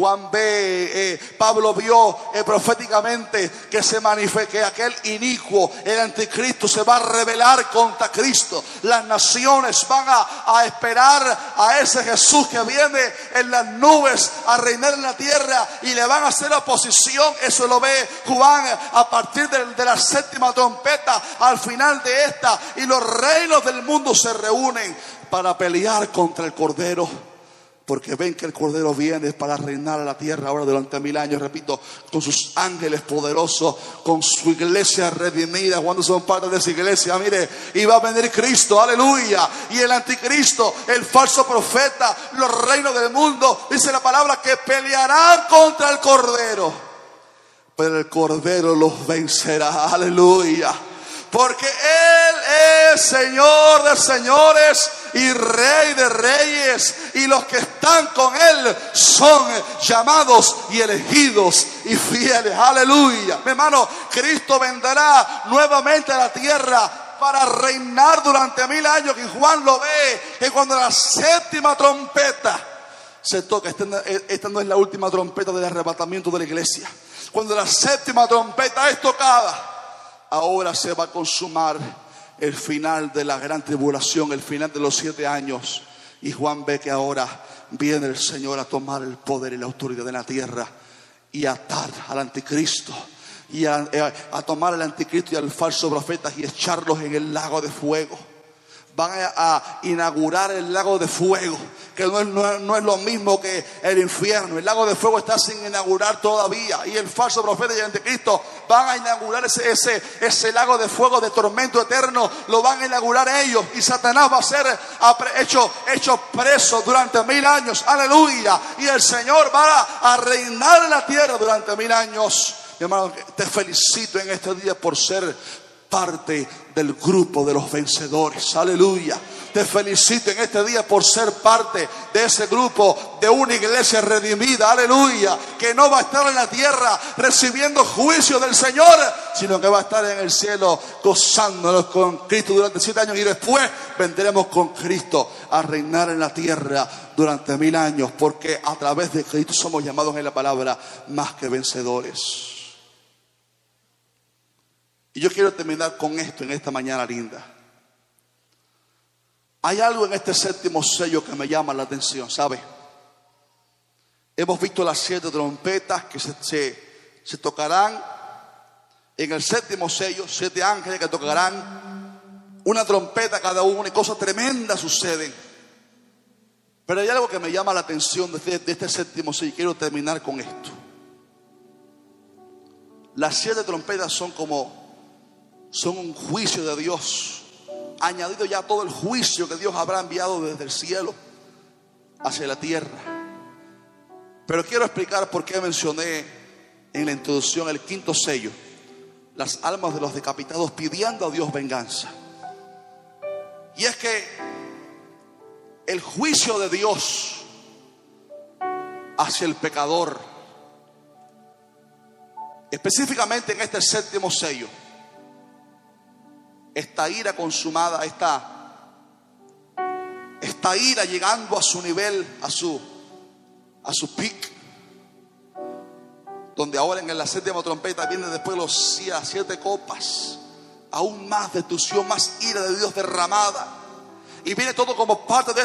Pablo vio proféticamente que aquel inicuo, el anticristo, se va a rebelar contra Cristo. Las naciones van a esperar a ese Jesús que viene en las nubes a reinar en la tierra, y le van a hacer oposición. Eso lo ve Juan a partir de la séptima trompeta, al final de esta, y los reinos del mundo se reúnen para pelear contra el Cordero, porque ven que el Cordero viene para reinar a la tierra ahora durante 1000 años, repito, con sus ángeles poderosos, con su iglesia redimida. Cuando son parte de esa iglesia, mire, y va a venir Cristo, aleluya, y el anticristo, el falso profeta, los reinos del mundo, dice la palabra, que pelearán contra el Cordero, pero el Cordero los vencerá, aleluya, porque Él es Señor de señores y Rey de reyes, y los que están con Él son llamados y elegidos y fieles, aleluya. Mi hermano, Cristo vendrá nuevamente a la tierra para reinar durante 1000 años, y Juan lo ve, que cuando la séptima trompeta se toca, esta no es la última trompeta del arrebatamiento de la iglesia. Cuando la séptima trompeta es tocada, ahora se va a consumar el final de la gran tribulación, el final de los 7 años. Y Juan ve que ahora viene el Señor a tomar el poder y la autoridad de la tierra y atar al anticristo, y a tomar al anticristo y al falso profeta y echarlos en el lago de fuego. Van a inaugurar el lago de fuego, que no es lo mismo que el infierno. El lago de fuego está sin inaugurar todavía, y el falso profeta y el anticristo van a inaugurar ese lago de fuego de tormento eterno. Lo van a inaugurar ellos, y Satanás va a ser hecho preso durante 1000 años. Aleluya. Y el Señor va a reinar en la tierra durante 1000 años. Mi hermano, te felicito en este día por ser parte del grupo de los vencedores. Aleluya. Te felicito en este día por ser parte de ese grupo, de una iglesia redimida. Aleluya. Que no va a estar en la tierra recibiendo juicio del Señor, sino que va a estar en el cielo gozándonos con Cristo durante 7 años, y después vendremos con Cristo a reinar en la tierra durante 1000 años, porque a través de Cristo somos llamados en la palabra más que vencedores. Y yo quiero terminar con esto en esta mañana linda. Hay algo en este séptimo sello que me llama la atención, ¿sabe? Hemos visto las 7 trompetas que se tocarán en el séptimo sello, 7 ángeles que tocarán una trompeta cada uno, y cosas tremendas suceden. Pero hay algo que me llama la atención de este séptimo sello, y quiero terminar con esto. Las 7 trompetas son un juicio de Dios, añadido ya a todo el juicio que Dios habrá enviado desde el cielo hacia la tierra. Pero quiero explicar por qué mencioné en la introducción el 5º sello, las almas de los decapitados pidiendo a Dios venganza. Y es que el juicio de Dios hacia el pecador, específicamente en este séptimo sello, esta ira consumada, esta ira llegando a su nivel, a su pic, donde ahora en la séptima trompeta viene después las 7 copas, aún más destrucción, más ira de Dios derramada, y viene todo como parte de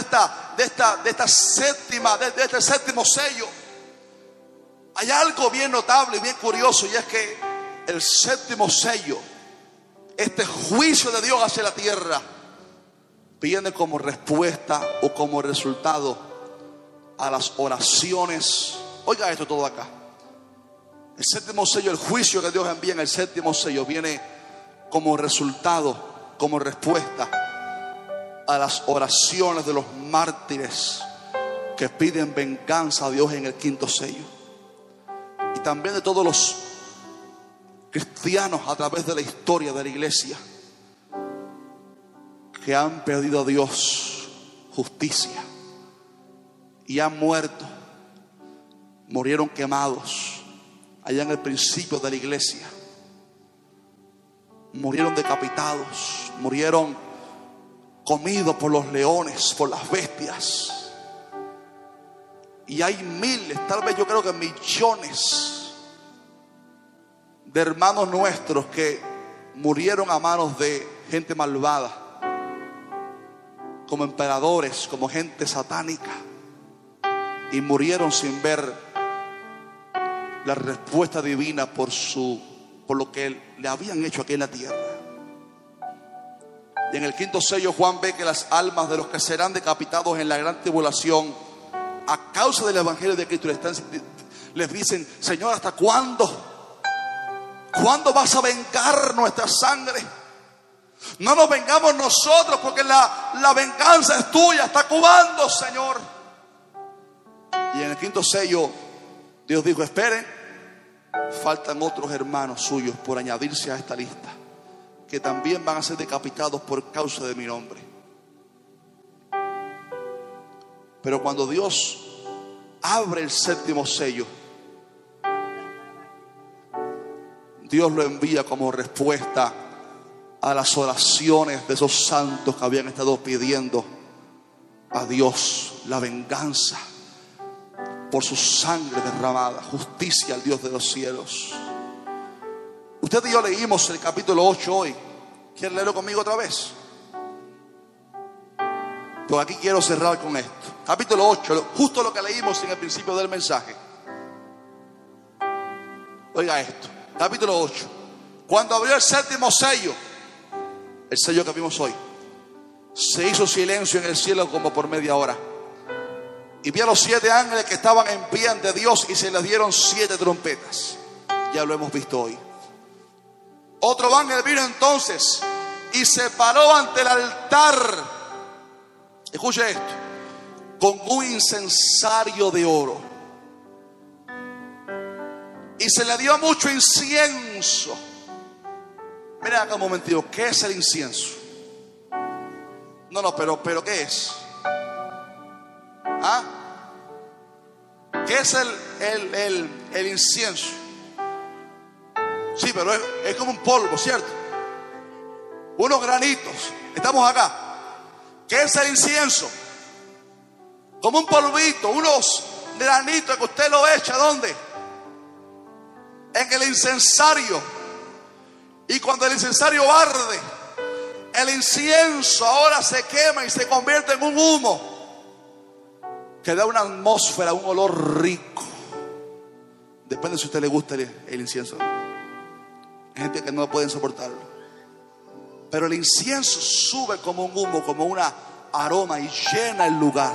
este séptimo sello. Hay algo bien notable y bien curioso, y es que el séptimo sello, este juicio de Dios hacia la tierra, viene como respuesta o como resultado a las oraciones. Oiga esto todo acá. El séptimo sello, el juicio que Dios envía en el séptimo sello, viene como resultado, como respuesta a las oraciones de los mártires que piden venganza a Dios en el 5º sello. Y también de todos los cristianos a través de la historia de la iglesia que han pedido a Dios justicia y han muerto, murieron quemados allá en el principio de la iglesia, murieron decapitados, murieron comidos por los leones, por las bestias. Y hay miles, tal vez yo creo que millones de hermanos nuestros que murieron a manos de gente malvada, como emperadores, como gente satánica, y murieron sin ver la respuesta divina por lo que le habían hecho aquí en la tierra. Y en el 5º sello Juan ve que las almas de los que serán decapitados en la gran tribulación a causa del evangelio de Cristo les dicen: Señor, ¿hasta cuándo? ¿Cuándo vas a vengar nuestra sangre? No nos vengamos nosotros, porque la venganza es tuya. ¿Hasta cuándo, Señor? Y en el 5º sello Dios dijo: esperen, faltan otros hermanos suyos por añadirse a esta lista, que también van a ser decapitados por causa de mi nombre. Pero cuando Dios abre el séptimo sello, Dios lo envía como respuesta a las oraciones de esos santos que habían estado pidiendo a Dios la venganza por su sangre derramada, justicia al Dios de los cielos. Usted y yo leímos el capítulo 8 hoy. ¿Quieren leerlo conmigo otra vez? Pues aquí quiero cerrar con esto. Capítulo 8, justo lo que leímos en el principio del mensaje. Oiga esto. capítulo 8. Cuando abrió el séptimo sello, el sello que vimos hoy, se hizo silencio en el cielo como por media hora. Y vi a los 7 ángeles que estaban en pie ante Dios y se les dieron 7 trompetas. Ya lo hemos visto hoy. Otro ángel vino entonces y se paró ante el altar. Escuche esto. Con un incensario de oro. Y se le dio mucho incienso. Mira acá un momentito. ¿Qué es el incienso? No, pero ¿qué es? ¿Ah? ¿Qué es el incienso? Sí, pero es como un polvo, ¿cierto? Unos granitos. Estamos acá. ¿Qué es el incienso? Como un polvito, unos granitos que usted lo echa, ¿dónde? En el incensario. Y cuando el incensario arde, el incienso ahora se quema y se convierte en un humo que da una atmósfera, un olor rico. Depende si a usted le gusta el incienso. Hay gente que no pueden soportarlo. Pero el incienso sube como un humo, como una aroma, y llena el lugar.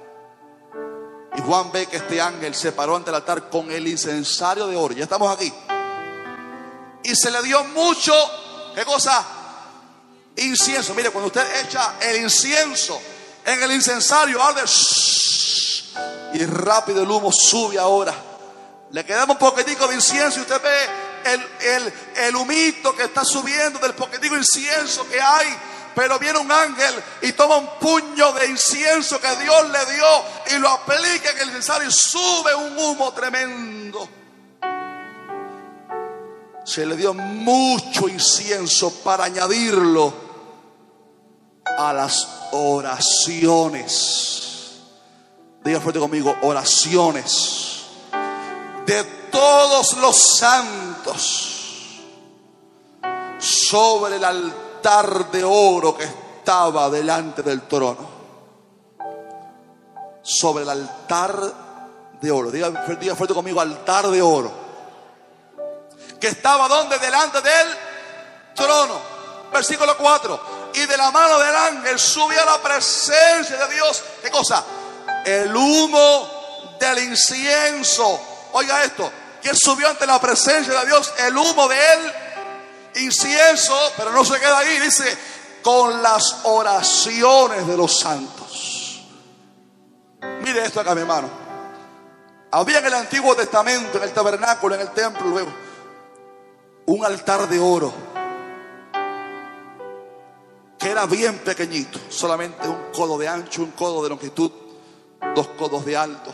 Y Juan ve que este ángel se paró ante el altar con el incensario de oro. Ya estamos aquí. Y se le dio mucho, ¿qué cosa? Incienso. Mire, cuando usted echa el incienso en el incensario, arde, y rápido el humo sube ahora. Le quedamos un poquitico de incienso y usted ve el humito que está subiendo del poquitico incienso que hay. Pero viene un ángel y toma un puño de incienso que Dios le dio y lo aplica en el incensario y sube un humo tremendo. Se le dio mucho incienso para añadirlo a las oraciones. Diga fuerte conmigo, oraciones de todos los santos sobre el altar de oro que estaba delante del trono. Sobre el altar de oro. Diga fuerte conmigo, altar de oro. Que estaba donde, delante del trono. Versículo 4. Y de la mano del ángel subía la presencia de Dios. ¿Qué cosa? El humo del incienso. Oiga esto. ¿Quién subió ante la presencia de Dios? El humo del incienso. Pero no se queda ahí. Dice, con las oraciones de los santos. Mire esto acá, mi hermano. Había en el Antiguo Testamento, en el tabernáculo, en el templo, luego, un altar de oro que era bien pequeñito, solamente un codo de ancho, un codo de longitud, 2 codos de alto.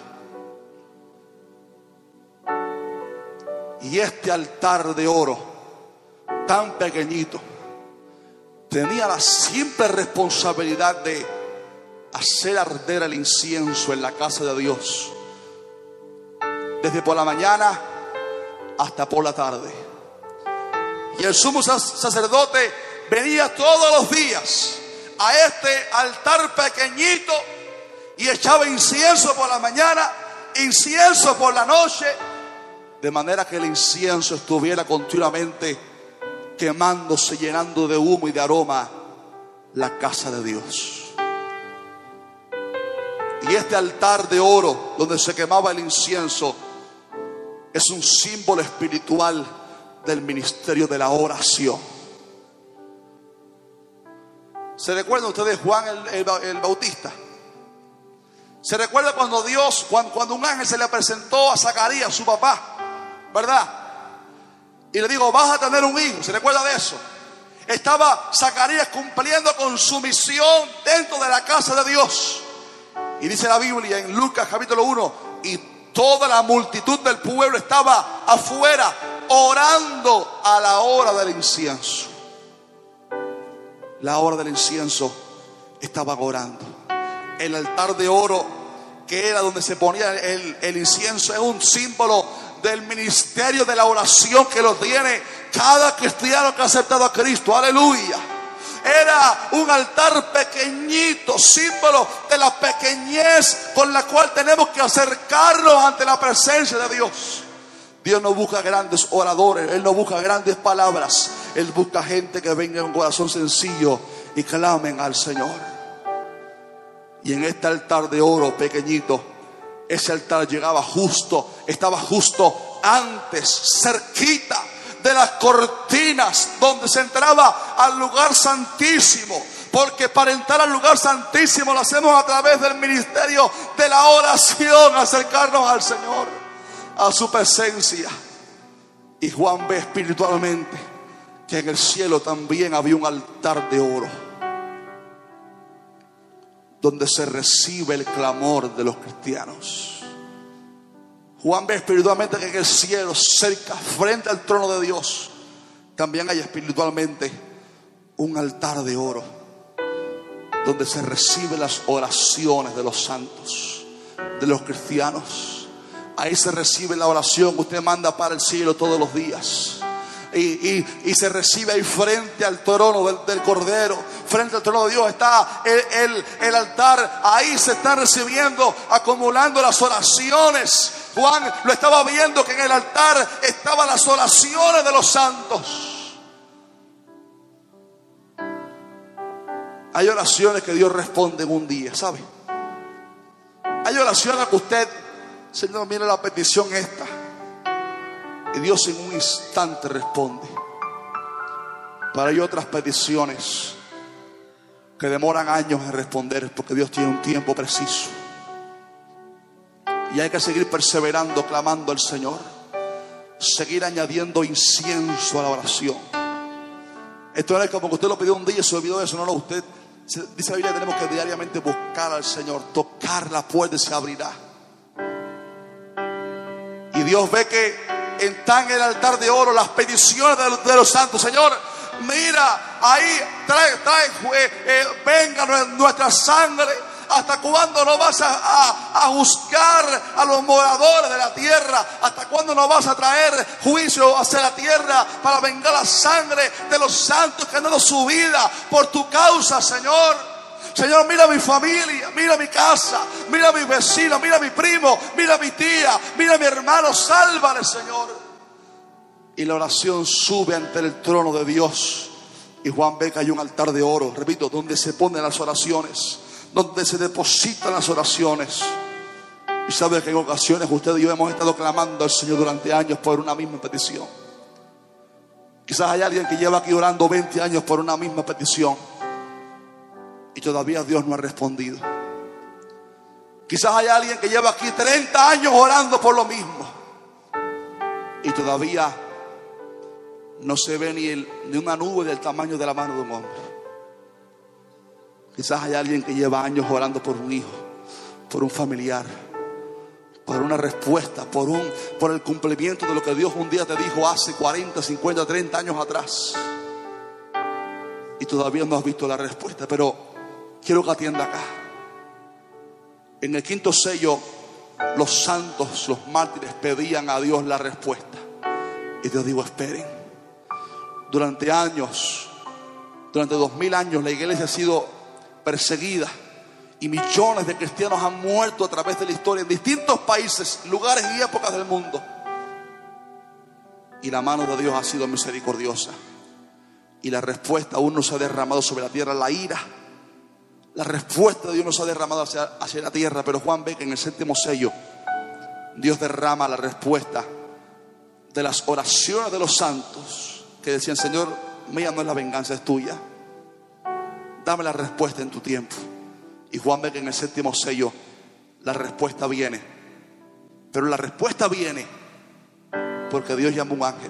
Y este altar de oro tan pequeñito tenía la simple responsabilidad de hacer arder el incienso en la casa de Dios, desde por la mañana hasta por la tarde. Y el sumo sacerdote venía todos los días a este altar pequeñito y echaba incienso por la mañana, incienso por la noche, de manera que el incienso estuviera continuamente quemándose, llenando de humo y de aroma la casa de Dios. Y este altar de oro donde se quemaba el incienso es un símbolo espiritual del ministerio de la oración. ¿Se recuerdan ustedes Juan el Bautista? ¿Se recuerda cuando cuando un ángel se le presentó a Zacarías, su papá, verdad? Y le dijo, vas a tener un hijo. ¿Se recuerda de eso? Estaba Zacarías cumpliendo con su misión dentro de la casa de Dios. Y dice la Biblia en Lucas capítulo 1, y toda la multitud del pueblo estaba afuera orando a la hora del incienso. La hora del incienso estaban orando. El altar de oro, que era donde se ponía el incienso, es un símbolo del ministerio de la oración que lo tiene cada cristiano que ha aceptado a Cristo. Aleluya. Era un altar pequeñito, símbolo de la pequeñez con la cual tenemos que acercarnos ante la presencia de Dios. Dios no busca grandes oradores, Él no busca grandes palabras. Él busca gente que venga con corazón sencillo y clamen al Señor. Y en este altar de oro pequeñito, ese altar estaba justo antes, cerquita de las cortinas donde se entraba al lugar santísimo. Porque para entrar al lugar santísimo lo hacemos a través del ministerio de la oración, acercarnos al Señor, a su presencia. Y Juan ve espiritualmente que en el cielo también había un altar de oro, donde se recibe el clamor de los cristianos. Juan ve espiritualmente que en el cielo, cerca, frente al trono de Dios, también hay espiritualmente un altar de oro, donde se reciben las oraciones de los santos, de los cristianos. Ahí se recibe la oración que usted manda para el cielo todos los días. Y se recibe ahí frente al trono del Cordero, frente al trono de Dios está el altar. Ahí se están recibiendo, acumulando las oraciones. Juan lo estaba viendo, que en el altar estaban las oraciones de los santos. Hay oraciones que Dios responde en un día, ¿sabe? Hay oraciones que usted, Señor, mire la petición esta, y Dios en un instante responde. Pero hay otras peticiones que demoran años en responder, porque Dios tiene un tiempo preciso. Y hay que seguir perseverando, clamando al Señor, seguir añadiendo incienso a la oración. Esto no es como que usted lo pidió un día y se olvidó de eso. No, usted, dice la Biblia, tenemos que diariamente buscar al Señor, tocar la puerta y se abrirá. Y Dios ve que están en el altar de oro las peticiones de los santos. Señor, mira, ahí venga nuestra sangre. ¿Hasta cuándo no vas a juzgar a los moradores de la tierra? ¿Hasta cuándo no vas a traer juicio hacia la tierra para vengar la sangre de los santos que han dado su vida por tu causa, Señor? Señor, mira mi familia, mira mi casa, mira mi vecino, mira mi primo, mira mi tía, mira mi hermano, sálvale, Señor. Y la oración sube ante el trono de Dios. Y Juan ve que hay un altar de oro, repito, donde se ponen las oraciones, donde se depositan las oraciones. Y sabe que en ocasiones usted y yo hemos estado clamando al Señor durante años por una misma petición. Quizás hay alguien que lleva aquí orando 20 años por una misma petición y todavía Dios no ha respondido. Quizás hay alguien que lleva aquí 30 años orando por lo mismo y todavía no se ve ni una nube del tamaño de la mano de un hombre. Quizás hay alguien que lleva años orando por un hijo, por un familiar, por una respuesta, por el cumplimiento de lo que Dios un día te dijo hace 40, 50, 30 años atrás. Y todavía no has visto la respuesta. Pero quiero que atienda acá. En el quinto sello, los santos, los mártires pedían a Dios la respuesta. Y Dios dijo: esperen. Durante años, durante 2000 años, la iglesia ha sido perseguida y millones de cristianos han muerto a través de la historia en distintos países, lugares y épocas del mundo. Y la mano de Dios ha sido misericordiosa y la respuesta aún no se ha derramado sobre la tierra. La ira, la respuesta de Dios no se ha derramado hacia la tierra. Pero Juan ve que en el séptimo sello Dios derrama la respuesta de las oraciones de los santos que decían: Señor, mía no es la venganza, es tuya. Dame la respuesta en tu tiempo. Y Juan ve que en el séptimo sello la respuesta viene. Pero la respuesta viene porque Dios llamó a un ángel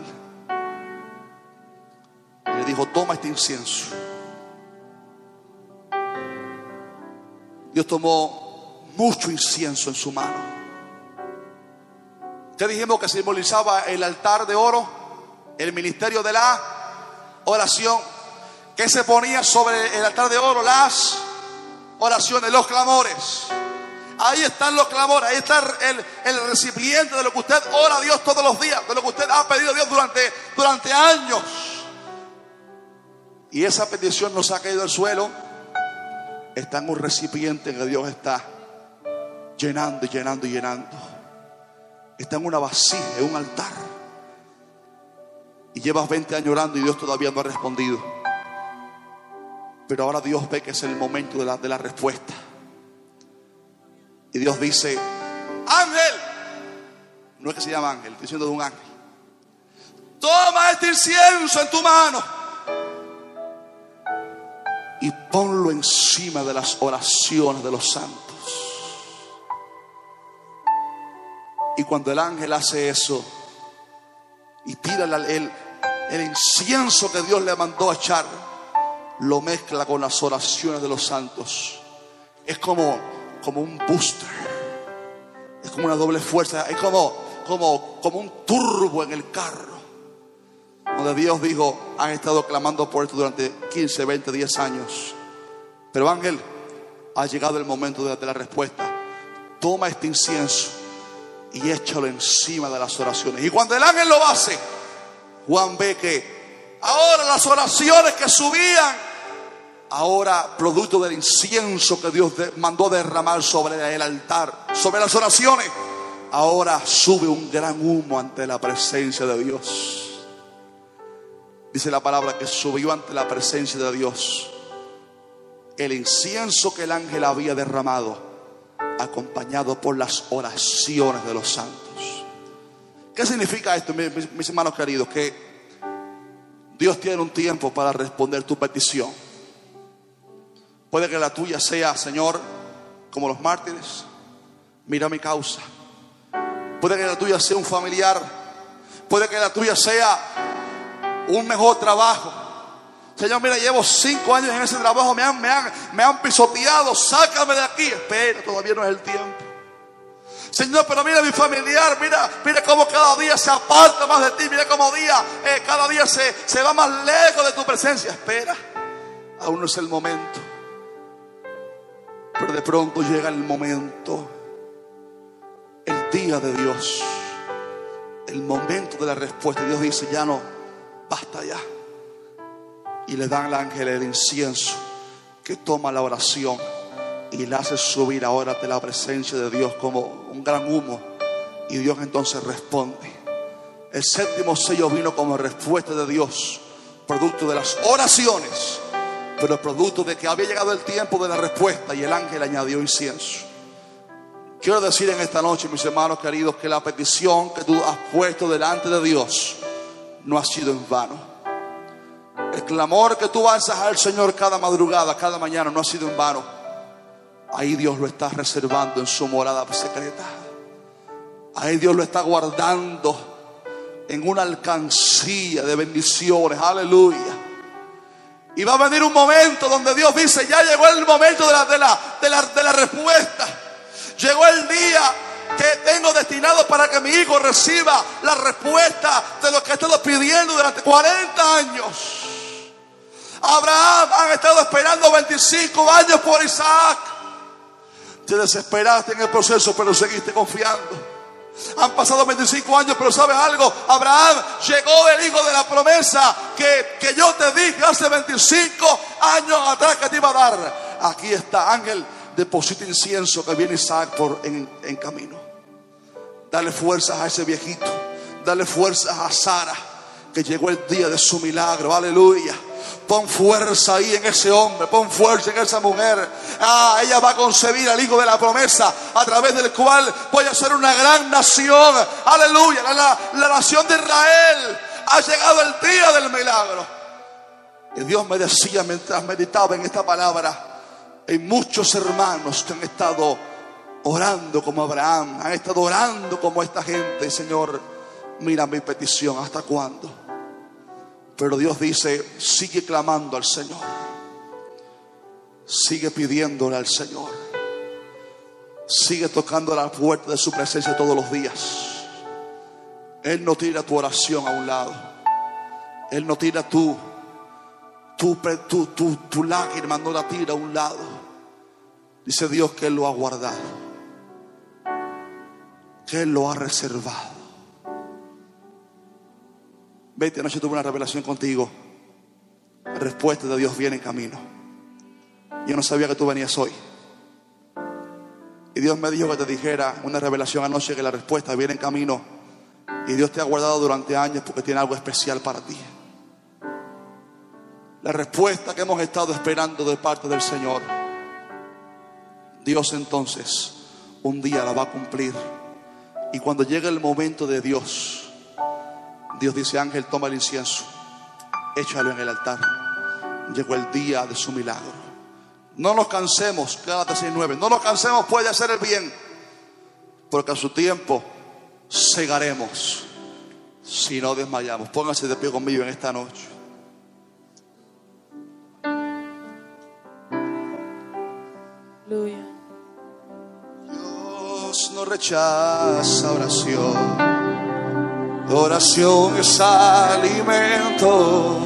y le dijo: toma este incienso. Dios tomó mucho incienso en su mano. Ya dijimos que simbolizaba el altar de oro, el ministerio de la oración. ¿Qué se ponía sobre el altar de oro? Las oraciones, los clamores. Ahí están los clamores, ahí está el recipiente de lo que usted ora a Dios todos los días, de lo que usted ha pedido a Dios durante años. Y esa petición no se ha caído al suelo, está en un recipiente que Dios está llenando y llenando y llenando. está en una vasija, en un altar, y llevas 20 años orando y Dios todavía no ha respondido. Pero ahora Dios ve que es el momento de la respuesta. Y Dios dice: ángel, no es que se llama ángel, estoy diciendo de un ángel, toma este incienso en tu mano y ponlo encima de las oraciones de los santos. Y cuando el ángel hace eso y tira el incienso que Dios le mandó a echar, lo mezcla con las oraciones de los santos. Es como un booster, es como una doble fuerza, es como un turbo en el carro, donde Dios dijo: han estado clamando por esto durante 15, 20, 10 años, pero ángel, ha llegado el momento de la respuesta. Toma este incienso y échalo encima de las oraciones. Y cuando el ángel lo hace, Juan ve que ahora las oraciones que subían, ahora producto del incienso que Dios mandó derramar sobre el altar, sobre las oraciones, ahora sube un gran humo ante la presencia de Dios. Dice la palabra que subió ante la presencia de Dios el incienso que el ángel había derramado, acompañado por las oraciones de los santos. ¿Qué significa esto, mis hermanos queridos? Que Dios tiene un tiempo para responder tu petición. Puede que la tuya sea: Señor, como los mártires, mira mi causa. Puede que la tuya sea un familiar. Puede que la tuya sea un mejor trabajo. Señor, mira, llevo 5 años en ese trabajo, me han pisoteado, sácame de aquí. Espera, todavía no es el tiempo. Señor, pero mira mi familiar, mira cómo cada día se aparta más de ti, mira cómo cada día se va más lejos de tu presencia. Espera, aún no es el momento. Pero de pronto llega el momento, el día de Dios, el momento de la respuesta. Dios dice: ya no, basta ya. Y le dan al ángel el incienso, que toma la oración y la hace subir ahora ante la presencia de Dios como un gran humo. Y Dios entonces responde. El 7º sello vino como respuesta de Dios, producto de las oraciones, pero producto de que había llegado el tiempo de la respuesta, y el ángel añadió incienso. Quiero decir en esta noche, mis hermanos queridos, que la petición que tú has puesto delante de Dios no ha sido en vano. El clamor que tú alzas al Señor cada madrugada, cada mañana, no ha sido en vano. Ahí Dios lo está reservando en su morada secreta. Ahí Dios lo está guardando en una alcancía de bendiciones. Aleluya. Y va a venir un momento donde Dios dice: ya llegó el momento de la respuesta. Llegó el día que tengo destinado para que mi hijo reciba la respuesta de lo que he estado pidiendo durante 40 años. Abraham han estado esperando 25 años por Isaac. Te desesperaste en el proceso, pero seguiste confiando. Han pasado 25 años, pero ¿sabes algo? Abraham, llegó el hijo de la promesa que yo te dije hace 25 años atrás que te iba a dar. Aquí está, ángel, deposita incienso, que viene Isaac en camino. Dale fuerzas a ese viejito. Dale fuerzas a Sara, que llegó el día de su milagro. Aleluya. Pon fuerza ahí en ese hombre, pon fuerza en esa mujer. Ella va a concebir al hijo de la promesa, a través del cual voy a ser una gran nación. Aleluya, la nación de Israel. Ha llegado el día del milagro. Y Dios me decía mientras meditaba en esta palabra: hay muchos hermanos que han estado orando como Abraham, han estado orando como esta gente. Señor, mira mi petición, ¿hasta cuándo? Pero Dios dice: sigue clamando al Señor, sigue pidiéndole al Señor, sigue tocando la puerta de su presencia todos los días. Él no tira tu oración a un lado. Él no tira tu lágrima, no la tira a un lado. Dice Dios que Él lo ha guardado, que Él lo ha reservado. Vete, anoche tuve una revelación contigo. La respuesta de Dios viene en camino. Yo no sabía que tú venías hoy. Y Dios me dijo que te dijera una revelación anoche, que la respuesta viene en camino. Y Dios te ha guardado durante años porque tiene algo especial para ti. La respuesta que hemos estado esperando de parte del Señor, Dios entonces un día la va a cumplir. Y cuando llegue el momento de Dios, Dios dice: ángel, toma el incienso, échalo en el altar. Llegó el día de su milagro. No nos cansemos, Gálatas 6:9, no nos cansemos pues de hacer el bien, porque a su tiempo segaremos si no desmayamos. Póngase de pie conmigo en esta noche. Aleluya. Dios no rechaza oración. Oración es alimento.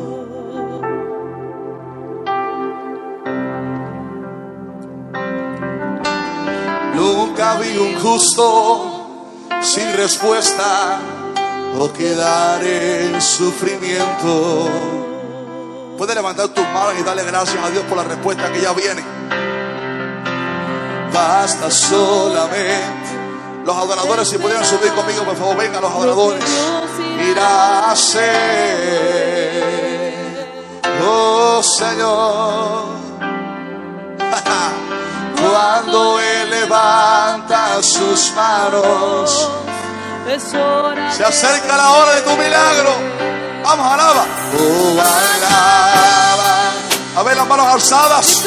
Nunca vi un justo sin respuesta o quedar en sufrimiento. Puedes levantar tus manos y darle gracias a Dios por la respuesta que ya viene. Basta solamente. Los adoradores, si pudieran subir conmigo, por favor, vengan los adoradores. Irá a ser, oh Señor, cuando Él levanta sus manos, se acerca la hora de tu milagro. Vamos, alaba. Oh, alaba. A ver las manos alzadas.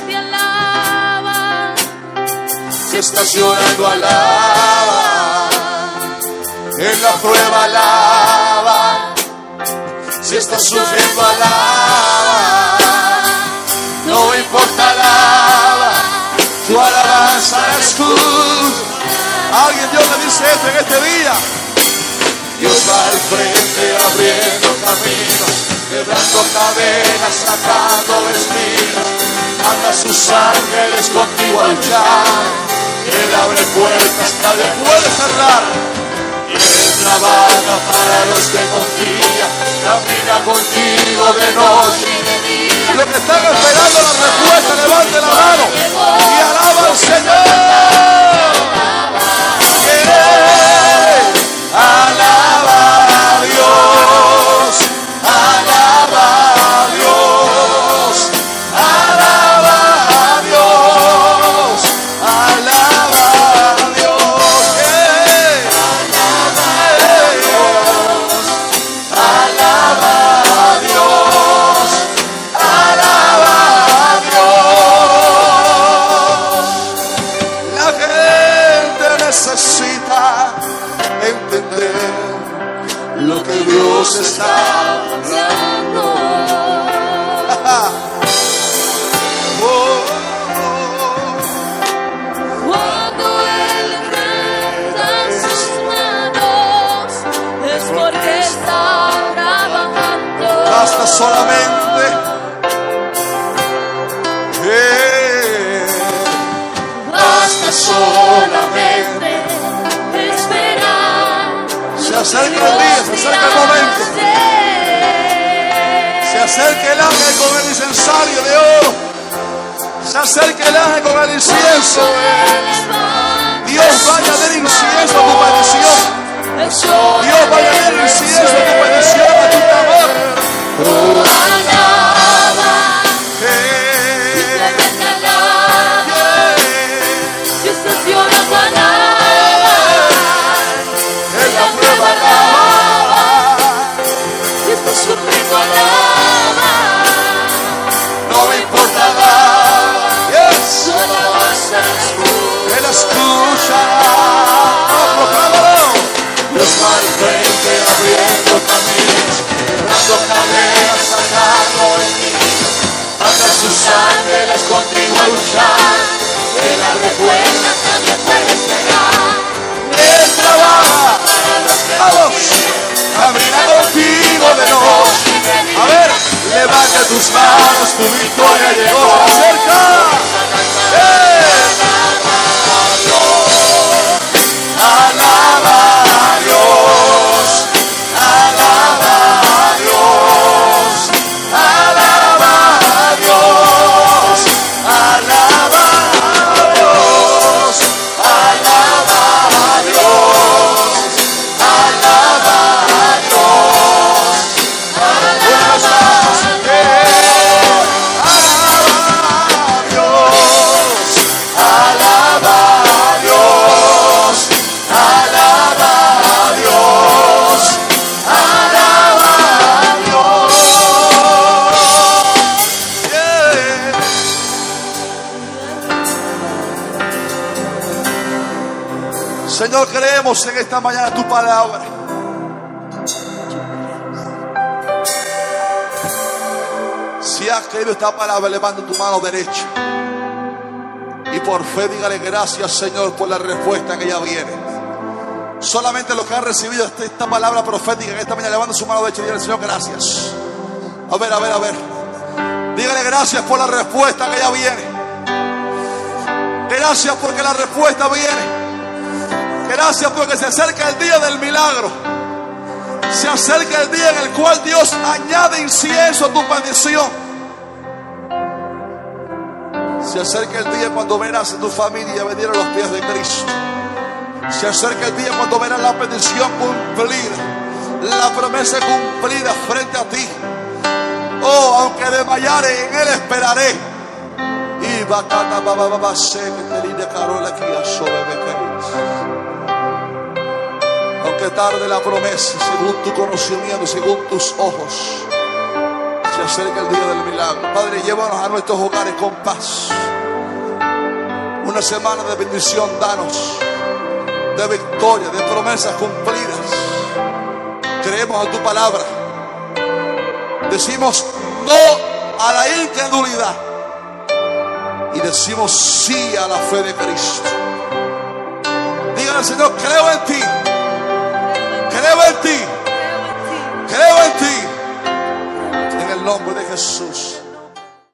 Si estás llorando, alaba. En la prueba, alaba. Si estás sufriendo, alaba. No importa, alaba. Tu alabanza es justa. Alguien, Dios le dice esto en este día. Dios va al frente abriendo caminos, quebrando cadenas, sacando espinas. Manda a sus ángeles contigo a luchar. Él abre puertas, nadie puede cerrar. Y Él trabaja para los que confían. Camina contigo de noche y de día. Los que están esperando la respuesta, levante la mano y alaba al Señor. Alaba a Dios, alaba a Dios, alaba a Dios, alaba a Dios, alaba a Dios, alaba a Dios. La gente necesita entender lo que Dios está hablando. Cuando Él levanta sus manos, es porque está trabajando. Basta solamente Basta solamente esperar. se acerca el día, se acerca el momento. Se acerca el ángel con el incensario de oro. Se acerca el ángel con el incienso. Dios va a añadir incienso a tu petición. Dios va a añadir incienso a tu petición, a tu clamor. No me importa nada. Yes. Él escuchará. Proclámalo. Dios va al frente abriendo caminos, quebrando cadenas, sacando espinas. Manda a sus ángeles contigo a luchar. Él abre puertas, nadie puede esperar. Él trabaja. Vamos. Camina contigo de noche. A ver, levanta tus manos, tu victoria llegó. Acerca. Alaba a Dios, alaba a Dios, alaba a Dios, alaba Señor, creemos en esta mañana tu palabra. Si has creído esta palabra, levanta tu mano derecha y por fe dígale gracias, Señor, por la respuesta que ya viene. Solamente los que han recibido esta palabra profética en esta mañana, levanta su mano derecha y dígale, Señor, gracias. A ver. Dígale gracias por la respuesta que ya viene. Gracias porque la respuesta viene. Gracias porque se acerca el día del milagro. Se acerca el día en el cual Dios añade incienso a tu bendición. Se acerca el día cuando verás a tu familia venir a los pies de Cristo. Se acerca el día cuando verás la bendición cumplida, la promesa cumplida frente a ti. Oh, aunque desmayare, en Él esperaré. Y bacana baba se que te linda carola aquí a sobre. Aunque tarde la promesa, según tu conocimiento, según tus ojos, se acerca el día del milagro. Padre, llévanos a nuestros hogares con paz. Una semana de bendición, danos, de victoria, de promesas cumplidas. Creemos a tu palabra. Decimos no a la incredulidad y decimos sí a la fe de Cristo. Dígale al Señor, creo en ti. Creo en ti. Creo en ti. En el nombre de Jesús.